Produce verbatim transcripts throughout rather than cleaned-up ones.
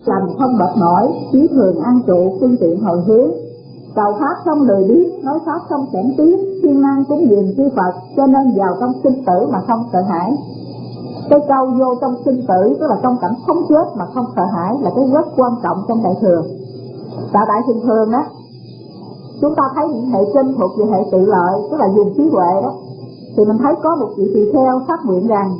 làm không mệt mỏi, chí thường an trụ, phương tiện hồi hướng. Cầu pháp không lười biếng, nói pháp không kẽn tiếc, siêng năng cúng dường chư Phật, cho nên vào trong sinh tử mà không sợ hãi. Cái câu vô trong sinh tử, tức là trong cảnh sống chết mà không sợ hãi, là cái rất quan trọng trong Đại Thừa. Tại Đại Thường Thường á, chúng ta thấy những hệ kinh thuộc về hệ tự lợi, tức là dùng trí huệ đó, thì mình thấy có một vị tỳ kheo phát nguyện rằng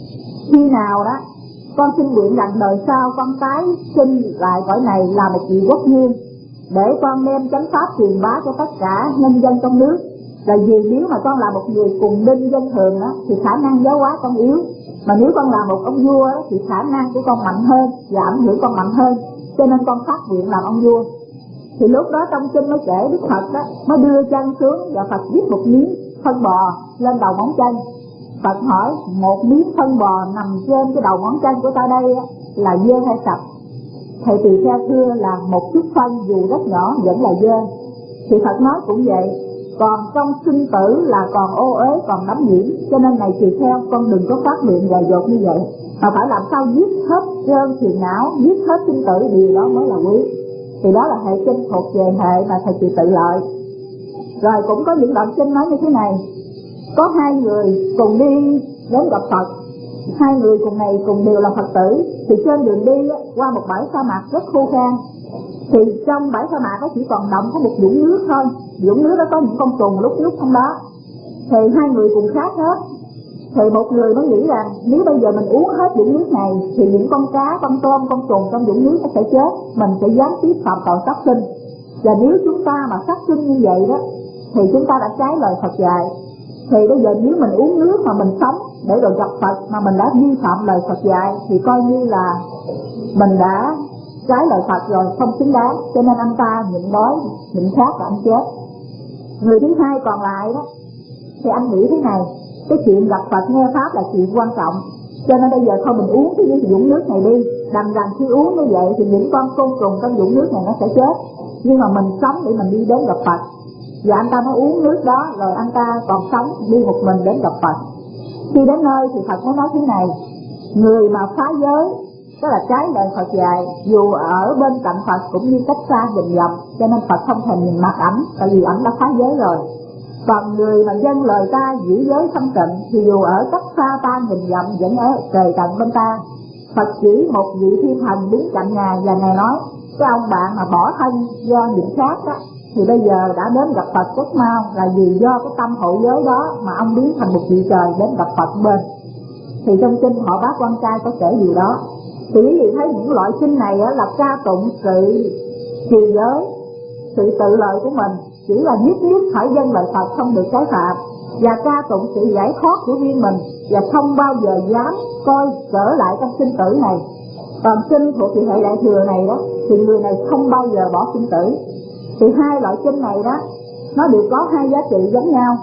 khi nào đó con xin nguyện rằng đời sau con cái sinh lại cõi này là một vị quốc vương, để con đem chánh pháp truyền bá cho tất cả nhân dân trong nước. Là vì nếu mà con là một người cùng đinh dân thường đó, thì khả năng giáo hóa con yếu, mà nếu con là một ông vua đó, thì khả năng của con mạnh hơn và ảnh hưởng con mạnh hơn, cho nên con phát nguyện làm ông vua. Thì lúc đó trong kinh mới kể Đức Phật đó mới đưa chân xuống và Phật viết một miếng phân bò lên đầu ngón chân. Phật hỏi một miếng phân bò nằm trên cái đầu ngón chân của ta đây là dơ hay sạch? Thầy tỳ kheo thưa là một chút phân dù rất nhỏ vẫn là dơ. Thì Phật nói cũng vậy, còn trong sinh tử là còn ô uế, còn đắm nhiễm, cho nên này tỳ kheo con đừng có phát nguyện dài dột như vậy, mà phải làm sao giết hết trơn phiền não, giết hết sinh tử, điều đó mới là quý. Thì đó là hệ kinh thuộc về hệ mà thầy chị tự lợi. Rồi cũng có những đoạn kinh nói như thế này: có hai người cùng đi đến gặp Phật, hai người cùng này cùng đều là Phật tử. Thì trên đường đi qua một bãi sa mạc rất khô khan, thì trong bãi sa mạc đó chỉ còn đọng có một vũng nước thôi. Vũng nước đó có những con trùng lúc lúc trong đó. Thì hai người cùng khát hết. Thì một người mới nghĩ rằng nếu bây giờ mình uống hết vũng nước này thì những con cá, con tôm, con trùng trong vũng nước nó sẽ chết, mình sẽ gián tiếp phạm tội sát sinh. Và nếu chúng ta mà sát sinh như vậy đó thì chúng ta đã trái lời Phật dạy. Thì bây giờ nếu mình uống nước mà mình sống để rồi gặp Phật mà mình đã vi phạm lời Phật dạy thì coi như là mình đã trái lời Phật rồi, không xứng đáng. Cho nên anh ta nhịn đói, nhịn khát và anh chết. Người thứ hai còn lại đó thì anh nghĩ thế này: cái chuyện gặp Phật nghe pháp là chuyện quan trọng, cho nên bây giờ thôi mình uống cái vũng nước này đi. Đành rằng khi uống như vậy thì những con côn trùng trong vũng nước này nó sẽ chết, nhưng mà mình sống để mình đi đến gặp Phật. Và anh ta mới uống nước đó, rồi anh ta còn sống đi một mình đến gặp Phật. Khi đến nơi thì Phật mới nói thế này: người mà phá giới, tức là trái lời Phật dạy, dù ở bên cạnh Phật cũng như cách xa nghìn dặm, cho nên Phật không thèm nhìn mặt ảnh, tại vì ảnh đã phá giới rồi. Còn người mà dâng lời ta giữ giới thanh tịnh thì dù ở cách xa ta nghìn dặm vẫn ở trời cạnh bên ta. Phật chỉ một vị thiên thần đứng cạnh Ngài và Ngài nói: cái ông bạn mà bỏ thân do nhịn khát á, thì bây giờ đã đến gặp Phật rất mau, là vì do cái tâm hộ giới đó mà ông biến thành một vị trời đến gặp Phật bên. Thì trong kinh Họ Bát Quan Trai có kể điều đó. Thì quý vị thấy những loại kinh này á, là ca tụng sự trì giới, sự tự lợi của mình, chỉ là nhất nhất phải dâng lời Phật, không được trái phạm, và ca tụng sự giải thoát của riêng mình, và không bao giờ dám coi trở lại trong sinh tử này. Còn kinh thuộc thì hệ Đại Thừa này đó thì người này không bao giờ bỏ sinh tử. Thì hai loại kinh này đó nó đều có hai giá trị giống nhau,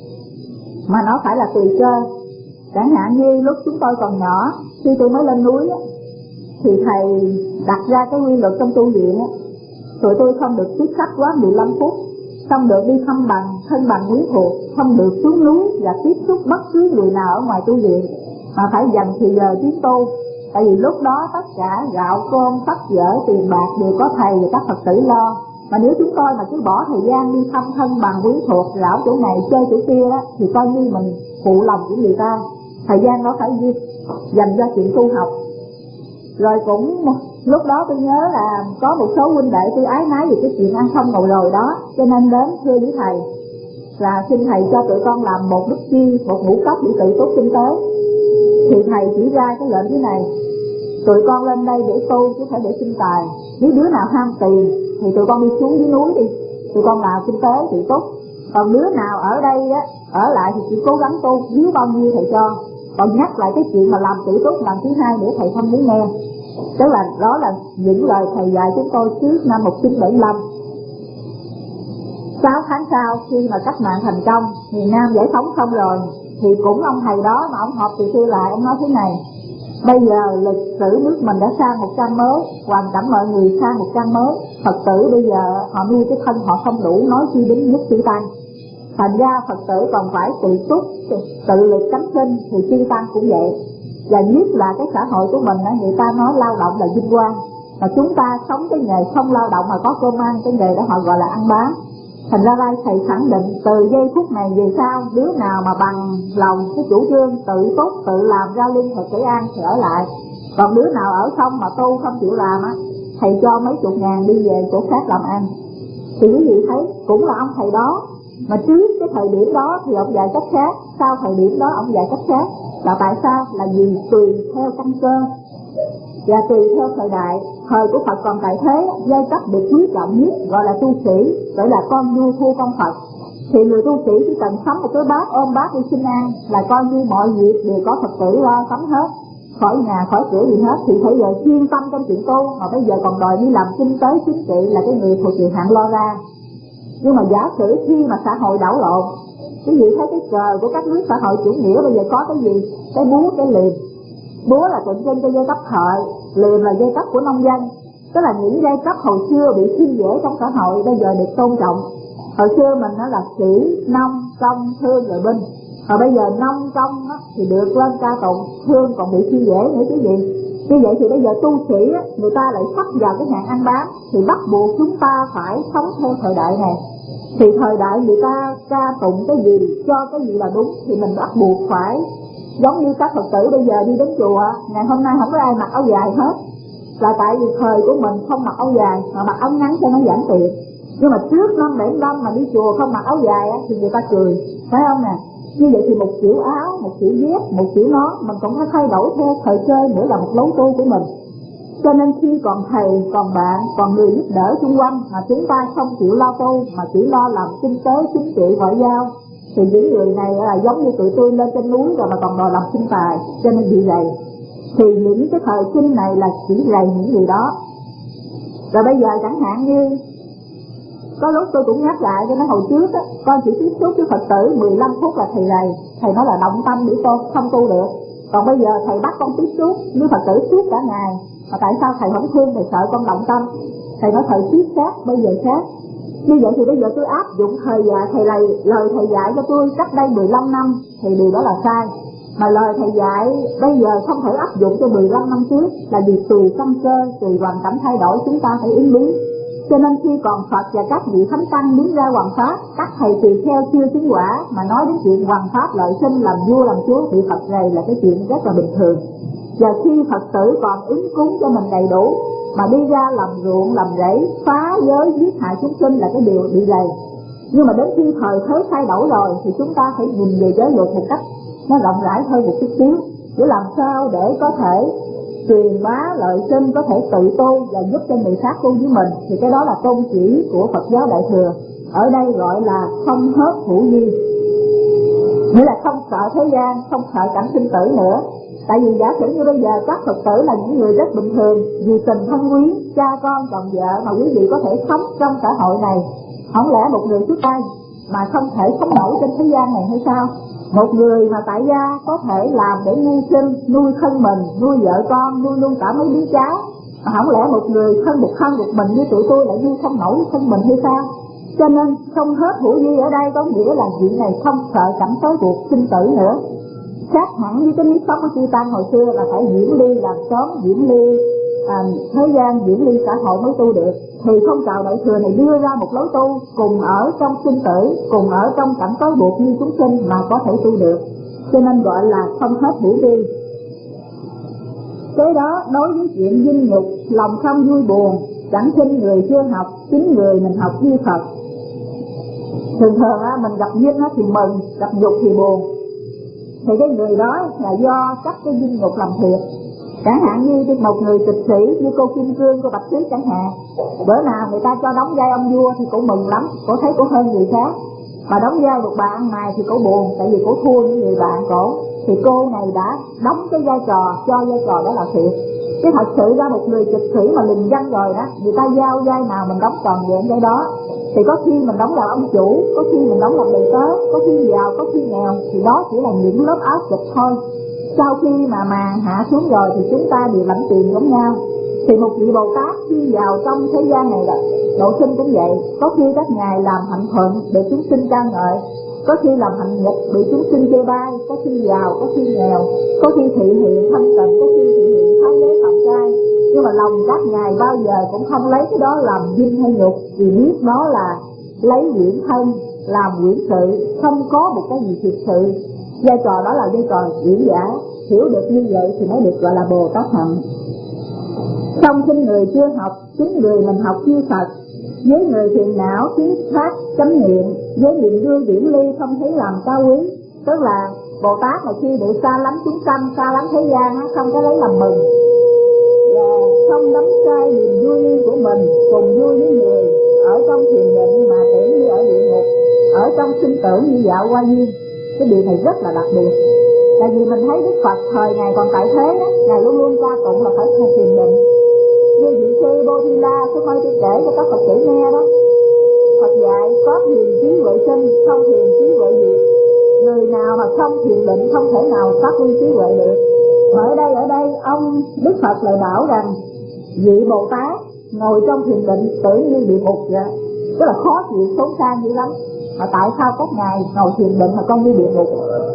mà nó phải là tùy cơ. Chẳng hạn như lúc chúng tôi còn nhỏ, khi tôi mới lên núi á, thì thầy đặt ra cái quy luật trong tu viện á, tụi tôi không được tiếp khách quá mười lăm phút, không được đi thăm bằng thân bằng quyến thuộc, không được xuống núi và tiếp xúc bất cứ người nào ở ngoài tu viện, mà phải dành thì giờ tiếng tu. Tại vì lúc đó tất cả gạo cơm, sách vở, tiền bạc đều có thầy và các Phật tử lo. Mà nếu chúng tôi mà cứ bỏ thời gian đi thăm thân bằng quyến thuộc, lão chỗ này chơi chỗ kia đó, thì coi như mình phụ lòng của người ta. Thời gian đó phải dành ra chuyện tu học. Rồi cũng lúc đó tôi nhớ là có một số huynh đệ tôi ái nái về cái chuyện ăn không ngồi rồi đó, cho nên đến thưa với thầy là xin thầy cho tụi con làm một đức chi, một ngũ cốc để tự túc kinh tế. Thì thầy chỉ ra cái lệnh thế này: tụi con lên đây để tu chứ phải để sinh tài. Nếu đứa nào ham tiền thì tụi con đi xuống dưới núi đi, tụi con làm kinh tế tự túc. Còn đứa nào ở đây á, ở lại thì chỉ cố gắng tu, nếu bao nhiêu thầy cho. Còn nhắc lại cái chuyện mà làm tự túc làm thứ hai để thầy không muốn nghe. Tức là đó là những lời thầy dạy chúng tôi trước năm một nghìn chín trăm bảy mươi lăm. Sáu tháng sau khi mà cách mạng thành công, miền Nam giải phóng xong rồi, thì cũng ông thầy đó mà ông họp tụi tôi lại, ông nói thế này: bây giờ lịch sử nước mình đã sang một trang mới, hoàn cảnh mọi người sang một trang mới. Phật tử bây giờ họ nuôi cái thân họ không đủ, nói chi đến nhất chư tăng. Thành ra Phật tử còn phải tự túc, tự lực cánh sinh, thì chư tăng cũng vậy. Và nhất là cái xã hội của mình á, người ta nói lao động là vinh quang, mà chúng ta sống cái nghề không lao động mà có cơm ăn, cái nghề đó họ gọi là ăn bám. Thành ra đây thầy khẳng định từ giây phút này về sau, đứa nào mà bằng lòng cái chủ trương tự túc tự làm ra lương thực để ăn thì ở lại, còn đứa nào ở không mà tu không chịu làm á, thầy cho mấy chục ngàn đi về chỗ khác làm ăn. Thì quý vị thấy cũng là ông thầy đó, mà trước cái thời điểm đó thì ông dạy cách khác, sau thời điểm đó ông dạy cách khác. Là tại sao? Là vì tùy theo căn cơ và tùy theo thời đại. Thời của Phật còn tại thế, giai cấp được quý trọng nhất gọi là tu sĩ, gọi là con vua thu con Phật. Thì người tu sĩ chỉ cần sắm một cái bát, ôm bát đi xin ăn là coi như mọi việc đều có Phật tử lo sắm hết, khỏi nhà khỏi cửa gì hết. Thì bây giờ chuyên tâm trong chuyện tu, mà bây giờ còn đòi đi làm kinh tế chính trị là cái người thuộc diện hạng lo ra. Nhưng mà giả sử khi mà xã hội đảo lộn, quý vị thấy cái cờ của các nước xã hội chủ nghĩa bây giờ có cái gì? Cái búa, cái liềm. Búa là tượng trưng cho giai cấp thợ, liềm là giai cấp của nông dân. Tức là những giai cấp hồi xưa bị khi dễ trong xã hội bây giờ được tôn trọng. Hồi xưa mình nó là sĩ, nông, công, thương rồi binh. Và bây giờ nông, công á, thì được lên ca tụng, thương còn bị khi dễ nữa chứ gì. Như vậy thì bây giờ tu sĩ á, người ta lại sắp vào cái hạng ăn bám, thì bắt buộc chúng ta phải sống theo thời đại này. Thì thời đại người ta ca tụng cái gì, cho cái gì là đúng, thì mình bắt buộc phải. Giống như các Phật tử bây giờ đi đến chùa, ngày hôm nay không có ai mặc áo dài hết, là tại vì thời của mình không mặc áo dài mà mặc áo ngắn cho nó giản tiện. Nhưng mà trước năm bảy năm mà đi chùa không mặc áo dài á, thì người ta cười, phải không nè? Như vậy thì một kiểu áo, một kiểu dép, một kiểu nón, mình cũng phải thay đổi theo thời chơi nữa là một lối tu của mình. Cho nên khi còn thầy, còn bạn, còn người giúp đỡ xung quanh mà chúng ta không chịu lo tu mà chỉ lo làm kinh tế, chính trị, ngoại giao, thì những người này là giống như tụi tôi lên trên núi rồi mà còn đòi làm sinh tài, cho nên bị rầy. Thì những cái thời kinh này là chỉ rầy những người đó. Rồi bây giờ chẳng hạn như có lúc tôi cũng nhắc lại cho nó hồi trước á, con chỉ tiếp xúc với Phật tử mười lăm phút là thầy rầy, thầy nói là động tâm để con không tu được. Còn bây giờ thầy bắt con tiếp xúc với Phật tử suốt cả ngày, mà tại sao thầy không thương, thầy sợ con động tâm? Thầy nói thời tiết khác, bây giờ khác. Như vậy thì bây giờ tôi áp dụng thời dạy thầy này, lời thầy dạy cho tôi cách đây mười lăm năm thì điều đó là sai. Mà lời thầy dạy bây giờ không thể áp dụng cho mười lăm năm trước, là vì tùy căn cơ, tùy hoàn cảnh thay đổi chúng ta phải ứng biến. Cho nên khi còn Phật và các vị thánh tăng đứng ra hoằng pháp, các thầy tùy theo chưa chứng quả mà nói đến chuyện hoằng pháp lợi sinh, làm vua làm chúa bị Phật rầy là cái chuyện rất là bình thường. Và khi Phật tử còn ứng cúng cho mình đầy đủ mà đi ra làm ruộng, làm rẫy, phá giới, giết hại chúng sinh là cái điều bị rầy. Nhưng mà đến khi thời thế thay đổi rồi thì chúng ta phải nhìn về giới luật một cách nó rộng rãi hơn một chút xíu, để làm sao để có thể truyền bá lợi sinh, có thể tự tu và giúp cho người khác tu với mình. Thì cái đó là tôn chỉ của Phật giáo Đại Thừa, ở đây gọi là không hết hữu vi, nghĩa là không sợ thế gian, không sợ cảnh sinh tử nữa. Tại vì giả sử như bây giờ các Phật tử là những người rất bình thường, vì tình thân quyến, cha con chồng vợ mà quý vị có thể sống trong xã hội này. Không lẽ một người xuất gia mà không thể sống nổi trên thế gian này hay sao? Một người mà tại gia có thể làm để nuôi sinh, nuôi thân mình, nuôi vợ con, nuôi luôn cả mấy đứa cháu, mà không lẽ một người thân một thân một mình như tụi tôi lại nuôi không nổi thân mình hay sao? Cho nên không hết hữu vi ở đây có nghĩa là chuyện này không sợ cảnh tới cuộc sinh tử nữa. Khác hẳn với cái nếp sống của chư tăng hồi xưa là phải diễn ly làm xóm, diễn ly à, thế gian, diễn ly xã hội mới tu được. Thì phong trào Đại Thừa này đưa ra một lối tu cùng ở trong sinh tử, cùng ở trong cảnh tối buộc như chúng sinh mà có thể tu được, cho nên gọi là không hết hữu vi. Cái đó đối với chuyện dinh nhục, lòng không vui buồn, chẳng sinh người chưa học, chính người mình học như Phật. Thường thường á, mình gặp dinh á thì mừng, gặp nhục thì buồn. Thì cái người đó là do các cái dinh nhục làm thiệt. Chẳng hạn như một người tịch sĩ như cô Kim Cương, cô Bạch Tuyết chẳng hạn, bữa nào người ta cho đóng vai ông vua thì cổ mừng lắm, cổ thấy cổ hơn người khác. Mà đóng vai được bà ăn mày thì cổ buồn, tại vì cổ thua những người bạn cổ. Thì cô này đã đóng cái vai trò, cho vai trò đó là thiệt. Chứ thật sự ra một người tịch sĩ mà lừng danh rồi đó, người ta giao vai nào mình đóng toàn vẹn vai đó. Thì có khi mình đóng là ông chủ, có khi mình đóng là đầy tớ, có khi giàu, có khi nghèo, thì đó chỉ là những lớp áo kịch thôi. Sau khi mà màn hạ xuống rồi thì chúng ta đều lãnh tiền giống nhau. Thì một vị Bồ Tát khi vào trong thế gian này là độ sinh cũng vậy. Có khi các ngài làm hạnh thuận để chúng sinh ca ngợi, có khi làm hạnh nghịch bị chúng sinh chê bai, có khi giàu, có khi nghèo, có khi thị hiện thanh tịnh, có khi thị hiện thái giới phạm trai. Nhưng mà lòng các ngài bao giờ cũng không lấy cái đó làm vinh hay nhục, vì biết đó là lấy diễn thân làm quyển sự, không có một cái gì thực sự. Vai trò đó là vai trò diễn giả, hiểu được như vậy thì mới được gọi là Bồ Tát hạnh. Không xin người chưa học, chính người mình học chưa thật. Với người thiền não tiếng khác chánh niệm, với niệm vui điểm ly không thấy làm cao quý. Tức là Bồ Tát mà khi bị xa lánh chúng sanh, xa lánh thế gian á, không có lấy làm mừng, và không đắm say niềm vui ly của mình cùng vui với người, ở trong thiền định mà tưởng như ở địa ngục, ở trong sinh tử như dạo qua duyên. Cái điều này rất là đặc biệt. Tại vì mình thấy Đức Phật thời Ngài còn tại thế đó, Ngài luôn luôn ca tụng là phải thiền định. Như vị sư Bô Thi La, tôi coi tôi kể cho các Phật tử nghe đó. Phật dạy có thiền trí huệ sinh, không thiền trí huệ diệt. Người nào mà không thiền định không thể nào phát huy trí huệ được. Ở đây ở đây ông Đức Phật lại bảo rằng vị Bồ Tát ngồi trong thiền định tưởng như địa ngục vậy, tức là khó chịu xấu xa dữ lắm. Mà tại sao các ngài ngồi thiền định mà con như địa ngục?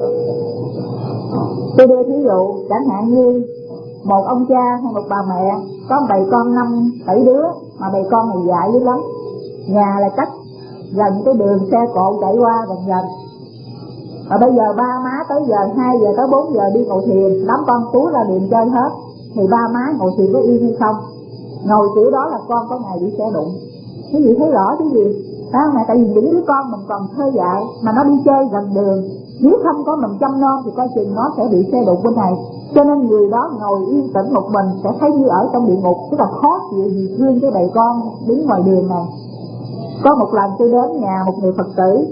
Tôi đưa thí dụ chẳng hạn như một ông cha hay một bà mẹ có bầy con năm bảy đứa, mà bầy con này dại dữ lắm, nhà là cách gần cái đường xe cộ chạy qua gần gần. Và bây giờ ba má tới giờ hai giờ tới bốn giờ đi ngồi thiền, đám con túi ra điện chơi hết, thì ba má ngồi thiền có yên hay không? Ngồi kiểu đó là con có ngày bị xe đụng. Cái gì thấy rõ cái gì? Phải không mẹ? Tại vì những đứa con mình còn thơ dại mà nó đi chơi gần đường, nếu không có mình chăm nom thì coi chừng nó sẽ bị xe đụng bên này. Cho nên người đó ngồi yên tĩnh một mình sẽ thấy như ở trong địa ngục, tức là khó chịu vì thương cái bầy con đứng ngoài đường này. Có một lần tôi đến nhà một người Phật tử,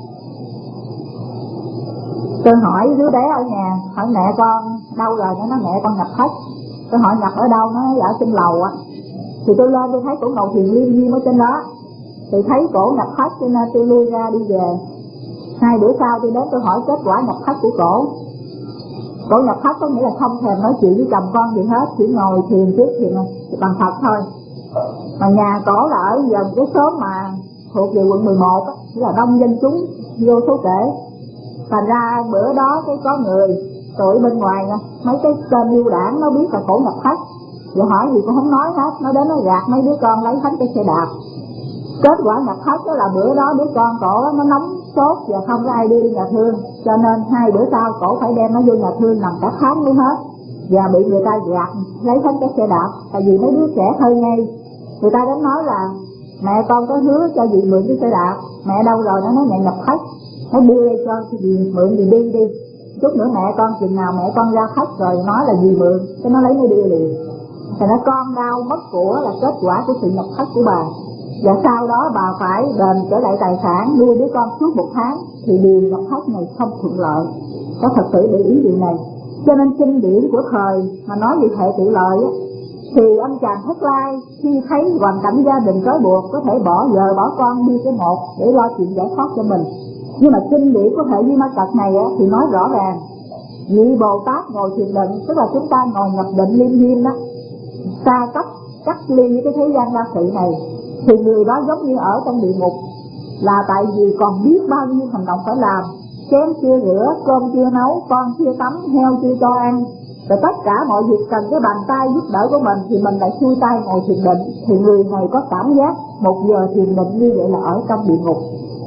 tôi hỏi đứa bé ở nhà, hỏi mẹ con đâu rồi, nó nói mẹ con nhập thất. Tôi hỏi nhập ở đâu, nó nói ở trên lầu á. Thì tôi lên tôi thấy cổ ngồi thiền liên viên ở trên đó, thì thấy cổ nhập thất cho nên tôi lui ra đi về. Hai bữa sau tôi đến tôi hỏi kết quả nhập thất của cổ. Cổ nhập thất có nghĩa là không thèm nói chuyện với chồng con gì hết, chỉ ngồi thiền trước thiền bằng Phật thôi. Mà nhà cổ là ở gần cái xóm mà thuộc về quận mười một á, là đông dân chúng vô số kể. Thành ra bữa đó cái có người tụi bên ngoài nè, mấy cái kênh lưu đảng nó biết là cổ nhập thất, rồi hỏi gì cũng không nói hết, nó đến nó gạt mấy đứa con lấy hết cái xe đạp. Kết quả nhập thất đó là bữa đó đứa con cổ nó nóng sốt và không có ai đưa đi nhà thương, cho nên hai bữa sau cổ phải đem nó vô nhà thương nằm cả tháng luôn hết, và bị người ta gạt lấy hết cái xe đạp. Tại vì mấy đứa trẻ thơ ngây, người ta đến nói là mẹ con có hứa cho dì mượn cái xe đạp, mẹ đâu rồi? Nó nói mẹ nhập thất, nó đưa đây cho dì mượn, dì đi đi, chút nữa mẹ con chừng nào mẹ con ra thất rồi nói là dì mượn, cái nó lấy nó đưa liền. Thì nó con đau mất của là kết quả của sự nhập thất của bà. Và sau đó bà phải đền trở lại tài sản, nuôi đứa con suốt một tháng, thì điều nhập thất này không thuận lợi. Có thật sự để ý điều này. Cho nên kinh điển của thời mà nói về hệ tự lợi á, thì ông chàng Thất Lai khi thấy hoàn cảnh gia đình trói buộc có thể bỏ vợ bỏ con đi cái một để lo chuyện giải thoát cho mình. Nhưng mà kinh điển của hệ Di Ma Cật này á, thì nói rõ ràng vị Bồ Tát ngồi thiền định, tức là chúng ta ngồi nhập định liên viên đó, xa cách cắt ly với cái thế gian đa sự này, thì người đó giống như ở trong địa ngục, là tại vì còn biết bao nhiêu hành động phải làm, chén chưa rửa, cơm chưa nấu, con chưa tắm, heo chưa cho ăn, rồi tất cả mọi việc cần cái bàn tay giúp đỡ của mình thì mình lại xuôi tay ngồi thiền định. Thì người này có cảm giác một giờ thiền định như vậy là ở trong địa ngục,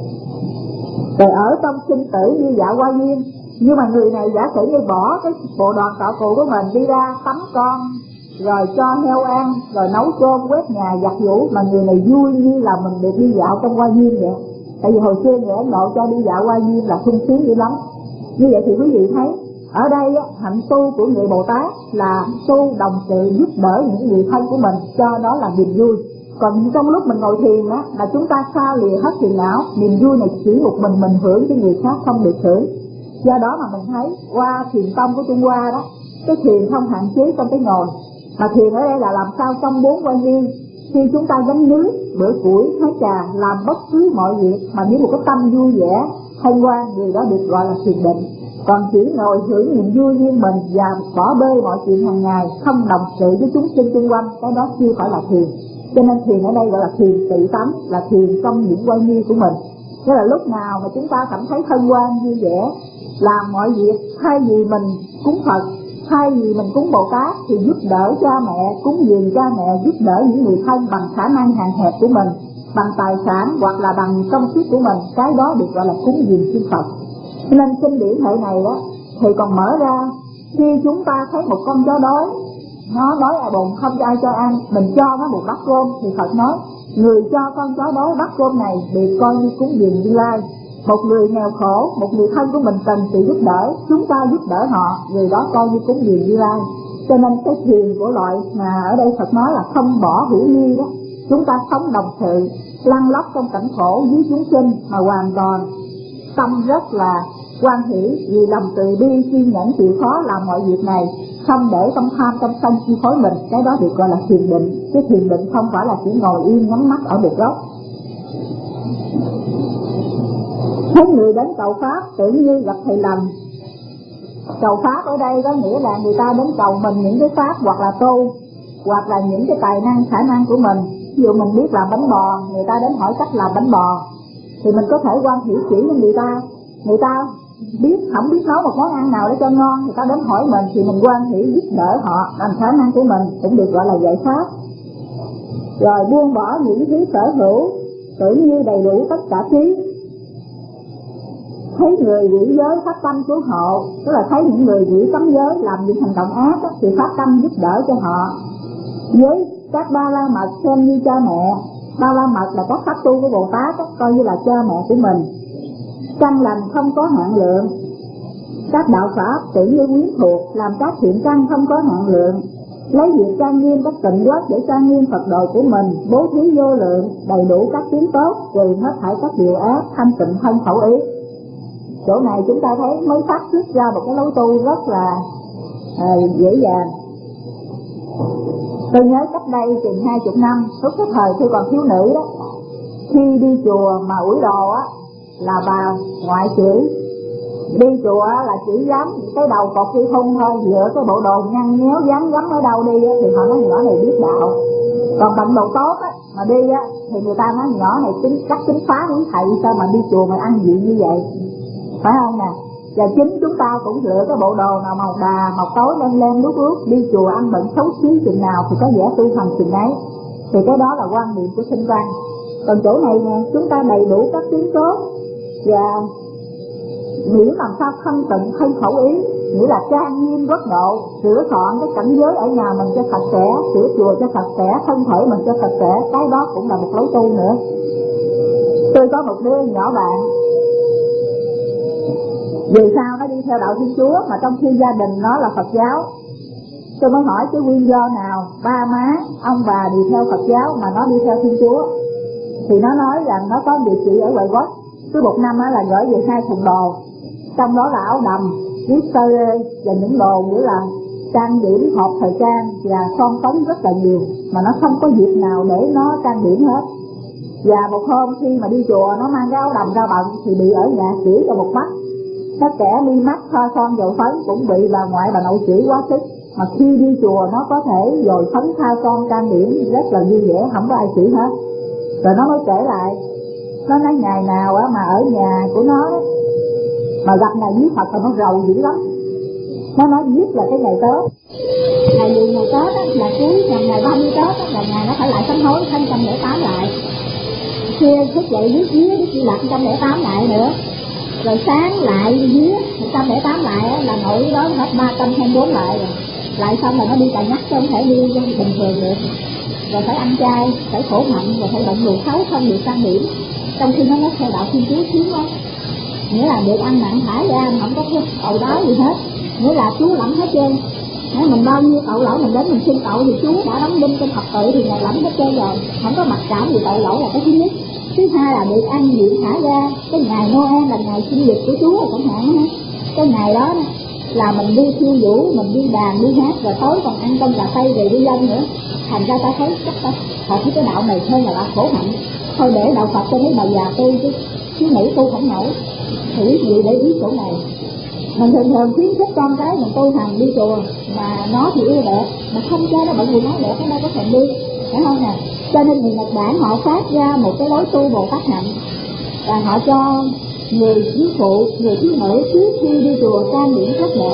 rồi ở trong sinh tử như dạo qua duyên. Nhưng mà người này giả sử như bỏ cái bộ đoàn cạo cụ của mình đi ra tắm con, rồi cho heo ăn, rồi nấu cơm, quét nhà, giặt giũ, mà người này vui như là mình được đi dạo trong qua duyên vậy. Tại vì hồi xưa người Ấn Độ cho đi dạo qua duyên là sung sướng dữ lắm. Như vậy thì quý vị thấy ở đây hạnh tu của người Bồ Tát là tu đồng sự giúp đỡ những người thân của mình, cho đó là niềm vui. Còn trong lúc mình ngồi thiền á, là chúng ta xa lìa hết phiền não, niềm vui này chỉ một mình mình hưởng, chứ người khác không được hưởng. Do đó mà mình thấy qua thiền tông của Trung Hoa đó, cái thiền không hạn chế trong cái ngồi, mà thiền ở đây là làm sao trong bốn quan duyên. Khi chúng ta gánh nước, bữa củi, hái trà, làm bất cứ mọi việc mà với một cái tâm vui vẻ, hân hoan, người đó được gọi là thiền định. Còn chỉ ngồi hưởng niềm vui riêng mình và bỏ bê mọi chuyện hàng ngày, không đồng sự với chúng sinh xung quanh, cái đó chưa phải là thiền. Cho nên thiền ở đây gọi là thiền tự tánh, là thiền trong những quan duyên của mình. Nghĩa là lúc nào mà chúng ta cảm thấy hân hoan vui vẻ, làm mọi việc thay vì mình cúng Phật Thay vì mình cúng Bồ Tát thì giúp đỡ cha mẹ, cúng dường cha mẹ, giúp đỡ những người thân bằng khả năng hạn hẹp của mình, bằng tài sản hoặc là bằng công sức của mình, cái đó được gọi là cúng dường chư Phật. Nên kinh điển hệ này đó thì còn mở ra, khi chúng ta thấy một con chó đói, nó đói ở bụng không cho ai cho ăn, mình cho nó một bát cơm thì Phật nói người cho con chó đói bát cơm này được coi như cúng dường Như Lai. Một người nghèo khổ, một người thân của mình cần sự giúp đỡ, chúng ta giúp đỡ họ, người đó coi như cúng dường Như Lai. Cho nên cái thiền của loại mà ở đây Phật nói là không bỏ hữu nghi đó, chúng ta sống đồng sự, lăn lóc trong cảnh khổ với chúng sinh mà hoàn toàn tâm rất là hoan hỷ, vì lòng từ bi kiên nhẫn chịu khó làm mọi việc này, không để tâm tham tâm sân chi phối mình. Cái đó được gọi là thiền định. Cái thiền định không phải là chỉ ngồi yên nhắm mắt ở một góc. Thấy người đến cầu pháp tưởng như gặp thầy lành. Cầu pháp ở đây có nghĩa là người ta đến cầu mình những cái pháp hoặc là tu, hoặc là những cái tài năng khả năng của mình. Ví dụ mình biết làm bánh bò, người ta đến hỏi cách làm bánh bò thì mình có thể quan hỷ chỉ với người ta. Người ta biết không biết nấu một món ăn nào để cho ngon, người ta đến hỏi mình thì mình quan hỷ giúp đỡ họ làm khả năng của mình, cũng được gọi là dạy pháp. Rồi buông bỏ những thứ sở hữu, tưởng như đầy đủ tất cả trí. Thấy người quỷ giới phát tâm cứu hộ, tức là thấy những người quỷ cấm giới làm những hành động ác đó, thì phát tâm giúp đỡ cho họ. Với các ba la mật xem như cha mẹ. Ba la mật là các pháp tu của Bồ Tát đó, coi như là cha mẹ của mình. Căn lành không có hạn lượng. Các đạo pháp tưởng như quyến thuộc, làm các thiện căn không có hạn lượng. Lấy việc trang nghiêm các tịnh quốc để trang nghiêm Phật độ của mình, bố thí vô lượng, đầy đủ các tiếng tốt, trừ hết thảy các điều ác, thanh tịnh thân khẩu ý. Chỗ này chúng ta thấy mới phát xuất ra một cái lối tu rất là à, dễ dàng. Tôi nhớ cách đây chừng hai chục năm, lúc cái thời khi còn thiếu nữ đó, khi đi chùa mà ủi đồ á là bà ngoại chửi. Đi chùa là chỉ dám cái đầu cột dây thun thôi, dựa cái bộ đồ nhăn nhéo dám dám ở đâu đi á, thì họ nói nhỏ này biết đạo. Còn bận đồ tốt á mà đi á thì người ta nói nhỏ này tính chắc tính phá những thầy, sao mà đi chùa mà ăn diện như vậy, phải không nè? Và chính chúng ta cũng lựa cái bộ đồ nào màu đà, màu tối lem lem lút lút, đi chùa ăn bận xấu xí chừng nào thì có vẻ tu hành chừng ấy. Thì cái đó là quan niệm của sinh văn. Còn chỗ này nè, chúng ta đầy đủ các tiếng tốt và miễn làm sao thân tịnh thân khẩu ý, nghĩa là trang nghiêm quốc độ, sửa soạn cái cảnh giới ở nhà mình cho sạch sẽ, sửa chùa cho sạch sẽ, thân thể mình cho sạch sẽ. Cái đó cũng là một lối tu nữa. Tôi có một đứa nhỏ bạn, vì sao nó đi theo đạo Thiên Chúa mà trong khi gia đình nó là Phật giáo. Tôi mới hỏi cái nguyên do nào ba má ông bà đi theo Phật giáo mà nó đi theo Thiên Chúa. Thì nó nói rằng nó có địa chỉ ở Huệ Quốc, cứ một năm là gửi về hai thùng đồ, trong đó là áo đầm, viết tơ và những đồ nghĩa là trang điểm hộp thời trang và son phấn rất là nhiều, mà nó không có dịp nào để nó trang điểm hết. Và một hôm khi mà đi chùa nó mang cái áo đầm ra bận thì bị ở nhà chửi cho một mắt. Nó kẻ mi mắt thoa son dầu phấn cũng bị bà ngoại bà nội chửi quá sức. Mà khi đi chùa nó có thể dồi phấn thoa son trang điểm rất là vui vẻ, không có ai chửi hết. Rồi nó mới kể lại, nó nói ngày nào á mà ở nhà của nó mà gặp ngày viết Phật thì nó rầu dữ lắm. Nó nói viết là cái ngày Tết, ngày gì ngày Tết á, là cuối ngày ngày ba mươi Tết á, là ngày nó phải lại sám hối một trăm lẻ tám lại. Kia thức dậy viết viết viết chỉ lật một trăm lẻ tám lại nữa. Rồi sáng lại viết một trăm lẻ tám lại á, là nổi đó hết ba trăm hai mươi bốn lại rồi. Lại xong là nó đi cài nhắc chứ không thể đi bình thường được. Rồi phải ăn chay, phải khổ hạnh, rồi phải bận đồ xấu không được trang điểm. Trong khi nó nói theo đạo Thiên Chúa thiếu quá, nghĩa là được ăn mặn thả ra, không có cái tội đói gì hết, nghĩa là Chúa lãnh hết trơn. Nếu mình bao nhiêu tội lỗi mình đến mình xin tội thì Chúa đã đóng đinh trên thập tự thì Ngài lãnh hết trơn rồi, không có mặc cảm gì tội lỗi là cái thứ nhất. Thứ hai là được ăn diện thả ra, cái ngày Noel là ngày sinh nhật của Chúa chẳng hạn, cái ngày đó là mình đi khiêu vũ, mình đi đàn đi hát, rồi tối còn ăn cơm cà phê về đi dân nữa. Thành ra ta thấy chắc ta họ thấy cái đạo này hơn là đạo khổ hạnh. Thôi để đạo Phật cho thấy bà già tu chứ chứ nữ tu không nổi. Thử gì để ý chỗ này. Mình thường thường khuyến khích con cái mình tu hành đi chùa, mà nó thì yêu đẹp, mà không cho nó bởi vì nó đẹp nó đâu có thèm đi, phải không nè? Cho nên người Nhật Bản họ phát ra một cái lối tu Bồ Tát hạnh, và họ cho người quý phụ, người thiếu nữ trước khi đi chùa trang điểm rất đẹp,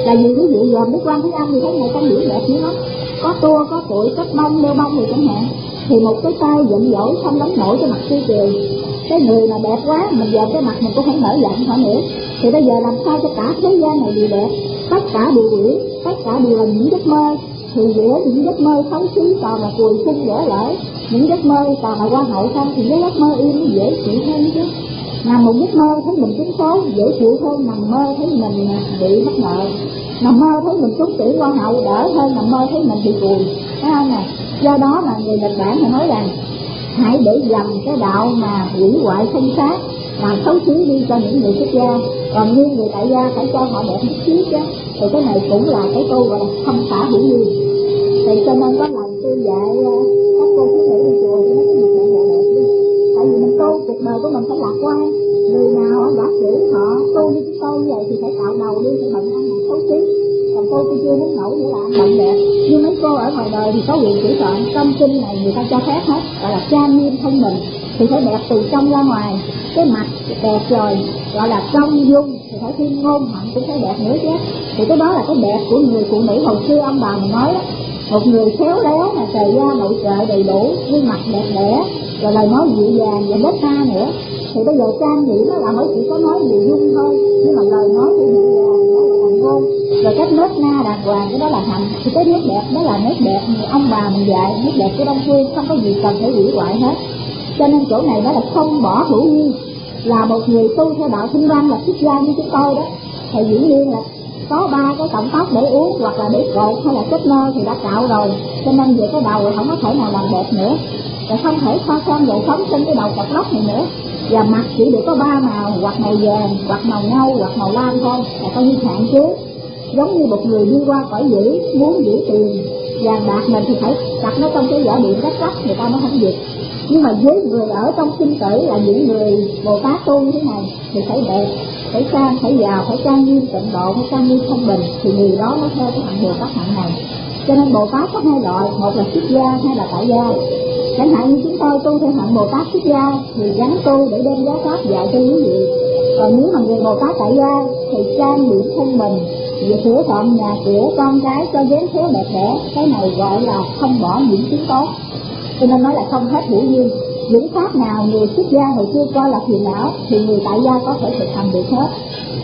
Là vì quý vị dòm Đức Quan Thế Âm thì thấy ngày con điển đẹp như lắm, có tua, có tuổi, có bông, đeo bông thì chẳng hạn. Thì một cái tay giận dỗi không đánh nổi cái mặt tươi cười. Cái người mà đẹp quá, mình dòm cái mặt mình cũng không nổi giận họ nữa. Thì bây giờ làm sao cho cả thế gian này đều đẹp, tất cả đều quỷ, tất cả đều là những giấc mơ. Thì giữa những giấc mơ xấu xí toàn là cùi phun dở lỡ, những giấc mơ toàn là hoa hậu không, thì cái giấc mơ im nó dễ chịu hơn chứ. Nằm một giấc mơ thấy mình trúng số dễ chịu hơn nằm mơ thấy mình bị mắc nợ. Nằm mơ thấy mình trúng tuyển hoa hậu đỡ hơn nằm mơ thấy mình bị cùi, thấy không nè? Do đó mà người Nhật Bản họ nói rằng hãy để dầm cái đạo mà quỷ hoại không sát mà xấu xí đi cho những người xuất gia, còn như người tại gia phải cho họ đẹp một xíu chứ. Thì cái này cũng là cái câu gọi là không xả hữu duyên. Thì cho nên có lần tôi dạy các cô thiếu nữ đi chùa thì nói cái việc này là đẹp đi. Tại vì mình tu cuộc đời của mình phải lạc quan. Người nào đã chỉ họ tu như tôi như vậy thì phải tạo đầu đi thì bệnh ăn mặc xấu xí. Còn cô tôi chưa muốn nổi nữa là ăn bệnh đẹp. Nhưng mấy cô ở ngoài đời thì có quyền chỉ chọn. Trong kinh này người ta cho phép hết, gọi là trang nghiêm thân mình thì phải đẹp từ trong ra ngoài. Cái mặt đẹp rồi gọi là trong dung thì phải thêm ngôn hạnh cũng phải đẹp nữa chứ. Thì cái đó là cái đẹp của người phụ nữ hồi xưa ông bà mình nói đó. Một người khéo léo mà trời da nội trợ đầy đủ, gương mặt đẹp đẽ, rồi lời nói dịu dàng và bớt ta nữa. Thì bây giờ trang điểm đó là mới chỉ có nói nhiều dung thôi, nhưng mà lời nói thì dịu dàng, đó là thành ngôn. Rồi cách nết na đàng hoàng, cái đó là hạnh. Thì cái nét đẹp đó là nét đẹp người ông bà mình dạy, nét đẹp của Đông Phương, không có gì cần phải hủy hoại hết. Cho nên chỗ này đó là không bỏ hữu duyên. Là một người tu theo đạo Kinh Văn là xuất gia như chúng tôi đó, thì dĩ nhiên là có ba cái cọng tóc để uống hoặc là để cột hay là kết nơ thì đã cạo rồi, cho nên về cái đầu rồi không có thể nào làm đẹp nữa, rồi không thể khoa son dậy sống trên cái đầu cột lóc này nữa. Và mặt chỉ được có ba màu, hoặc màu vàng, hoặc màu nâu, hoặc màu lam thôi, là coi như hạn chế. Giống như một người đi qua cõi dữ, muốn giữ tiền vàng bạc mình thì phải đặt nó trong cái vỏ điện rách rách, người ta mới không giật. Nhưng mà với người ở trong sinh tử là những người Bồ Tát tu như thế này thì phải đẹp, phải sang, phải giàu, phải trang nghiêm tịnh độ, phải trang nghiêm thanh bình, thì người đó nó theo cái hạnh Bồ Tát hạnh này. Cho nên Bồ Tát có hai loại, một là xuất gia, hai là tại gia. Chẳng hạn như chúng tôi tu theo hạnh Bồ Tát xuất gia thì gắn tu để đem giáo pháp dạy cho quý vị. Còn nếu mà người Bồ Tát tại gia thì trang điểm thân mình, việc sửa soạn nhà cửa, con cái cho dáng khéo đẹp đẽ, cái này gọi là không bỏ những tiếng tốt. Cho nên nói là không hết hữu duyên. Những pháp nào người xuất gia hồi xưa coi là phiền não thì người tại gia có thể thực hành được hết.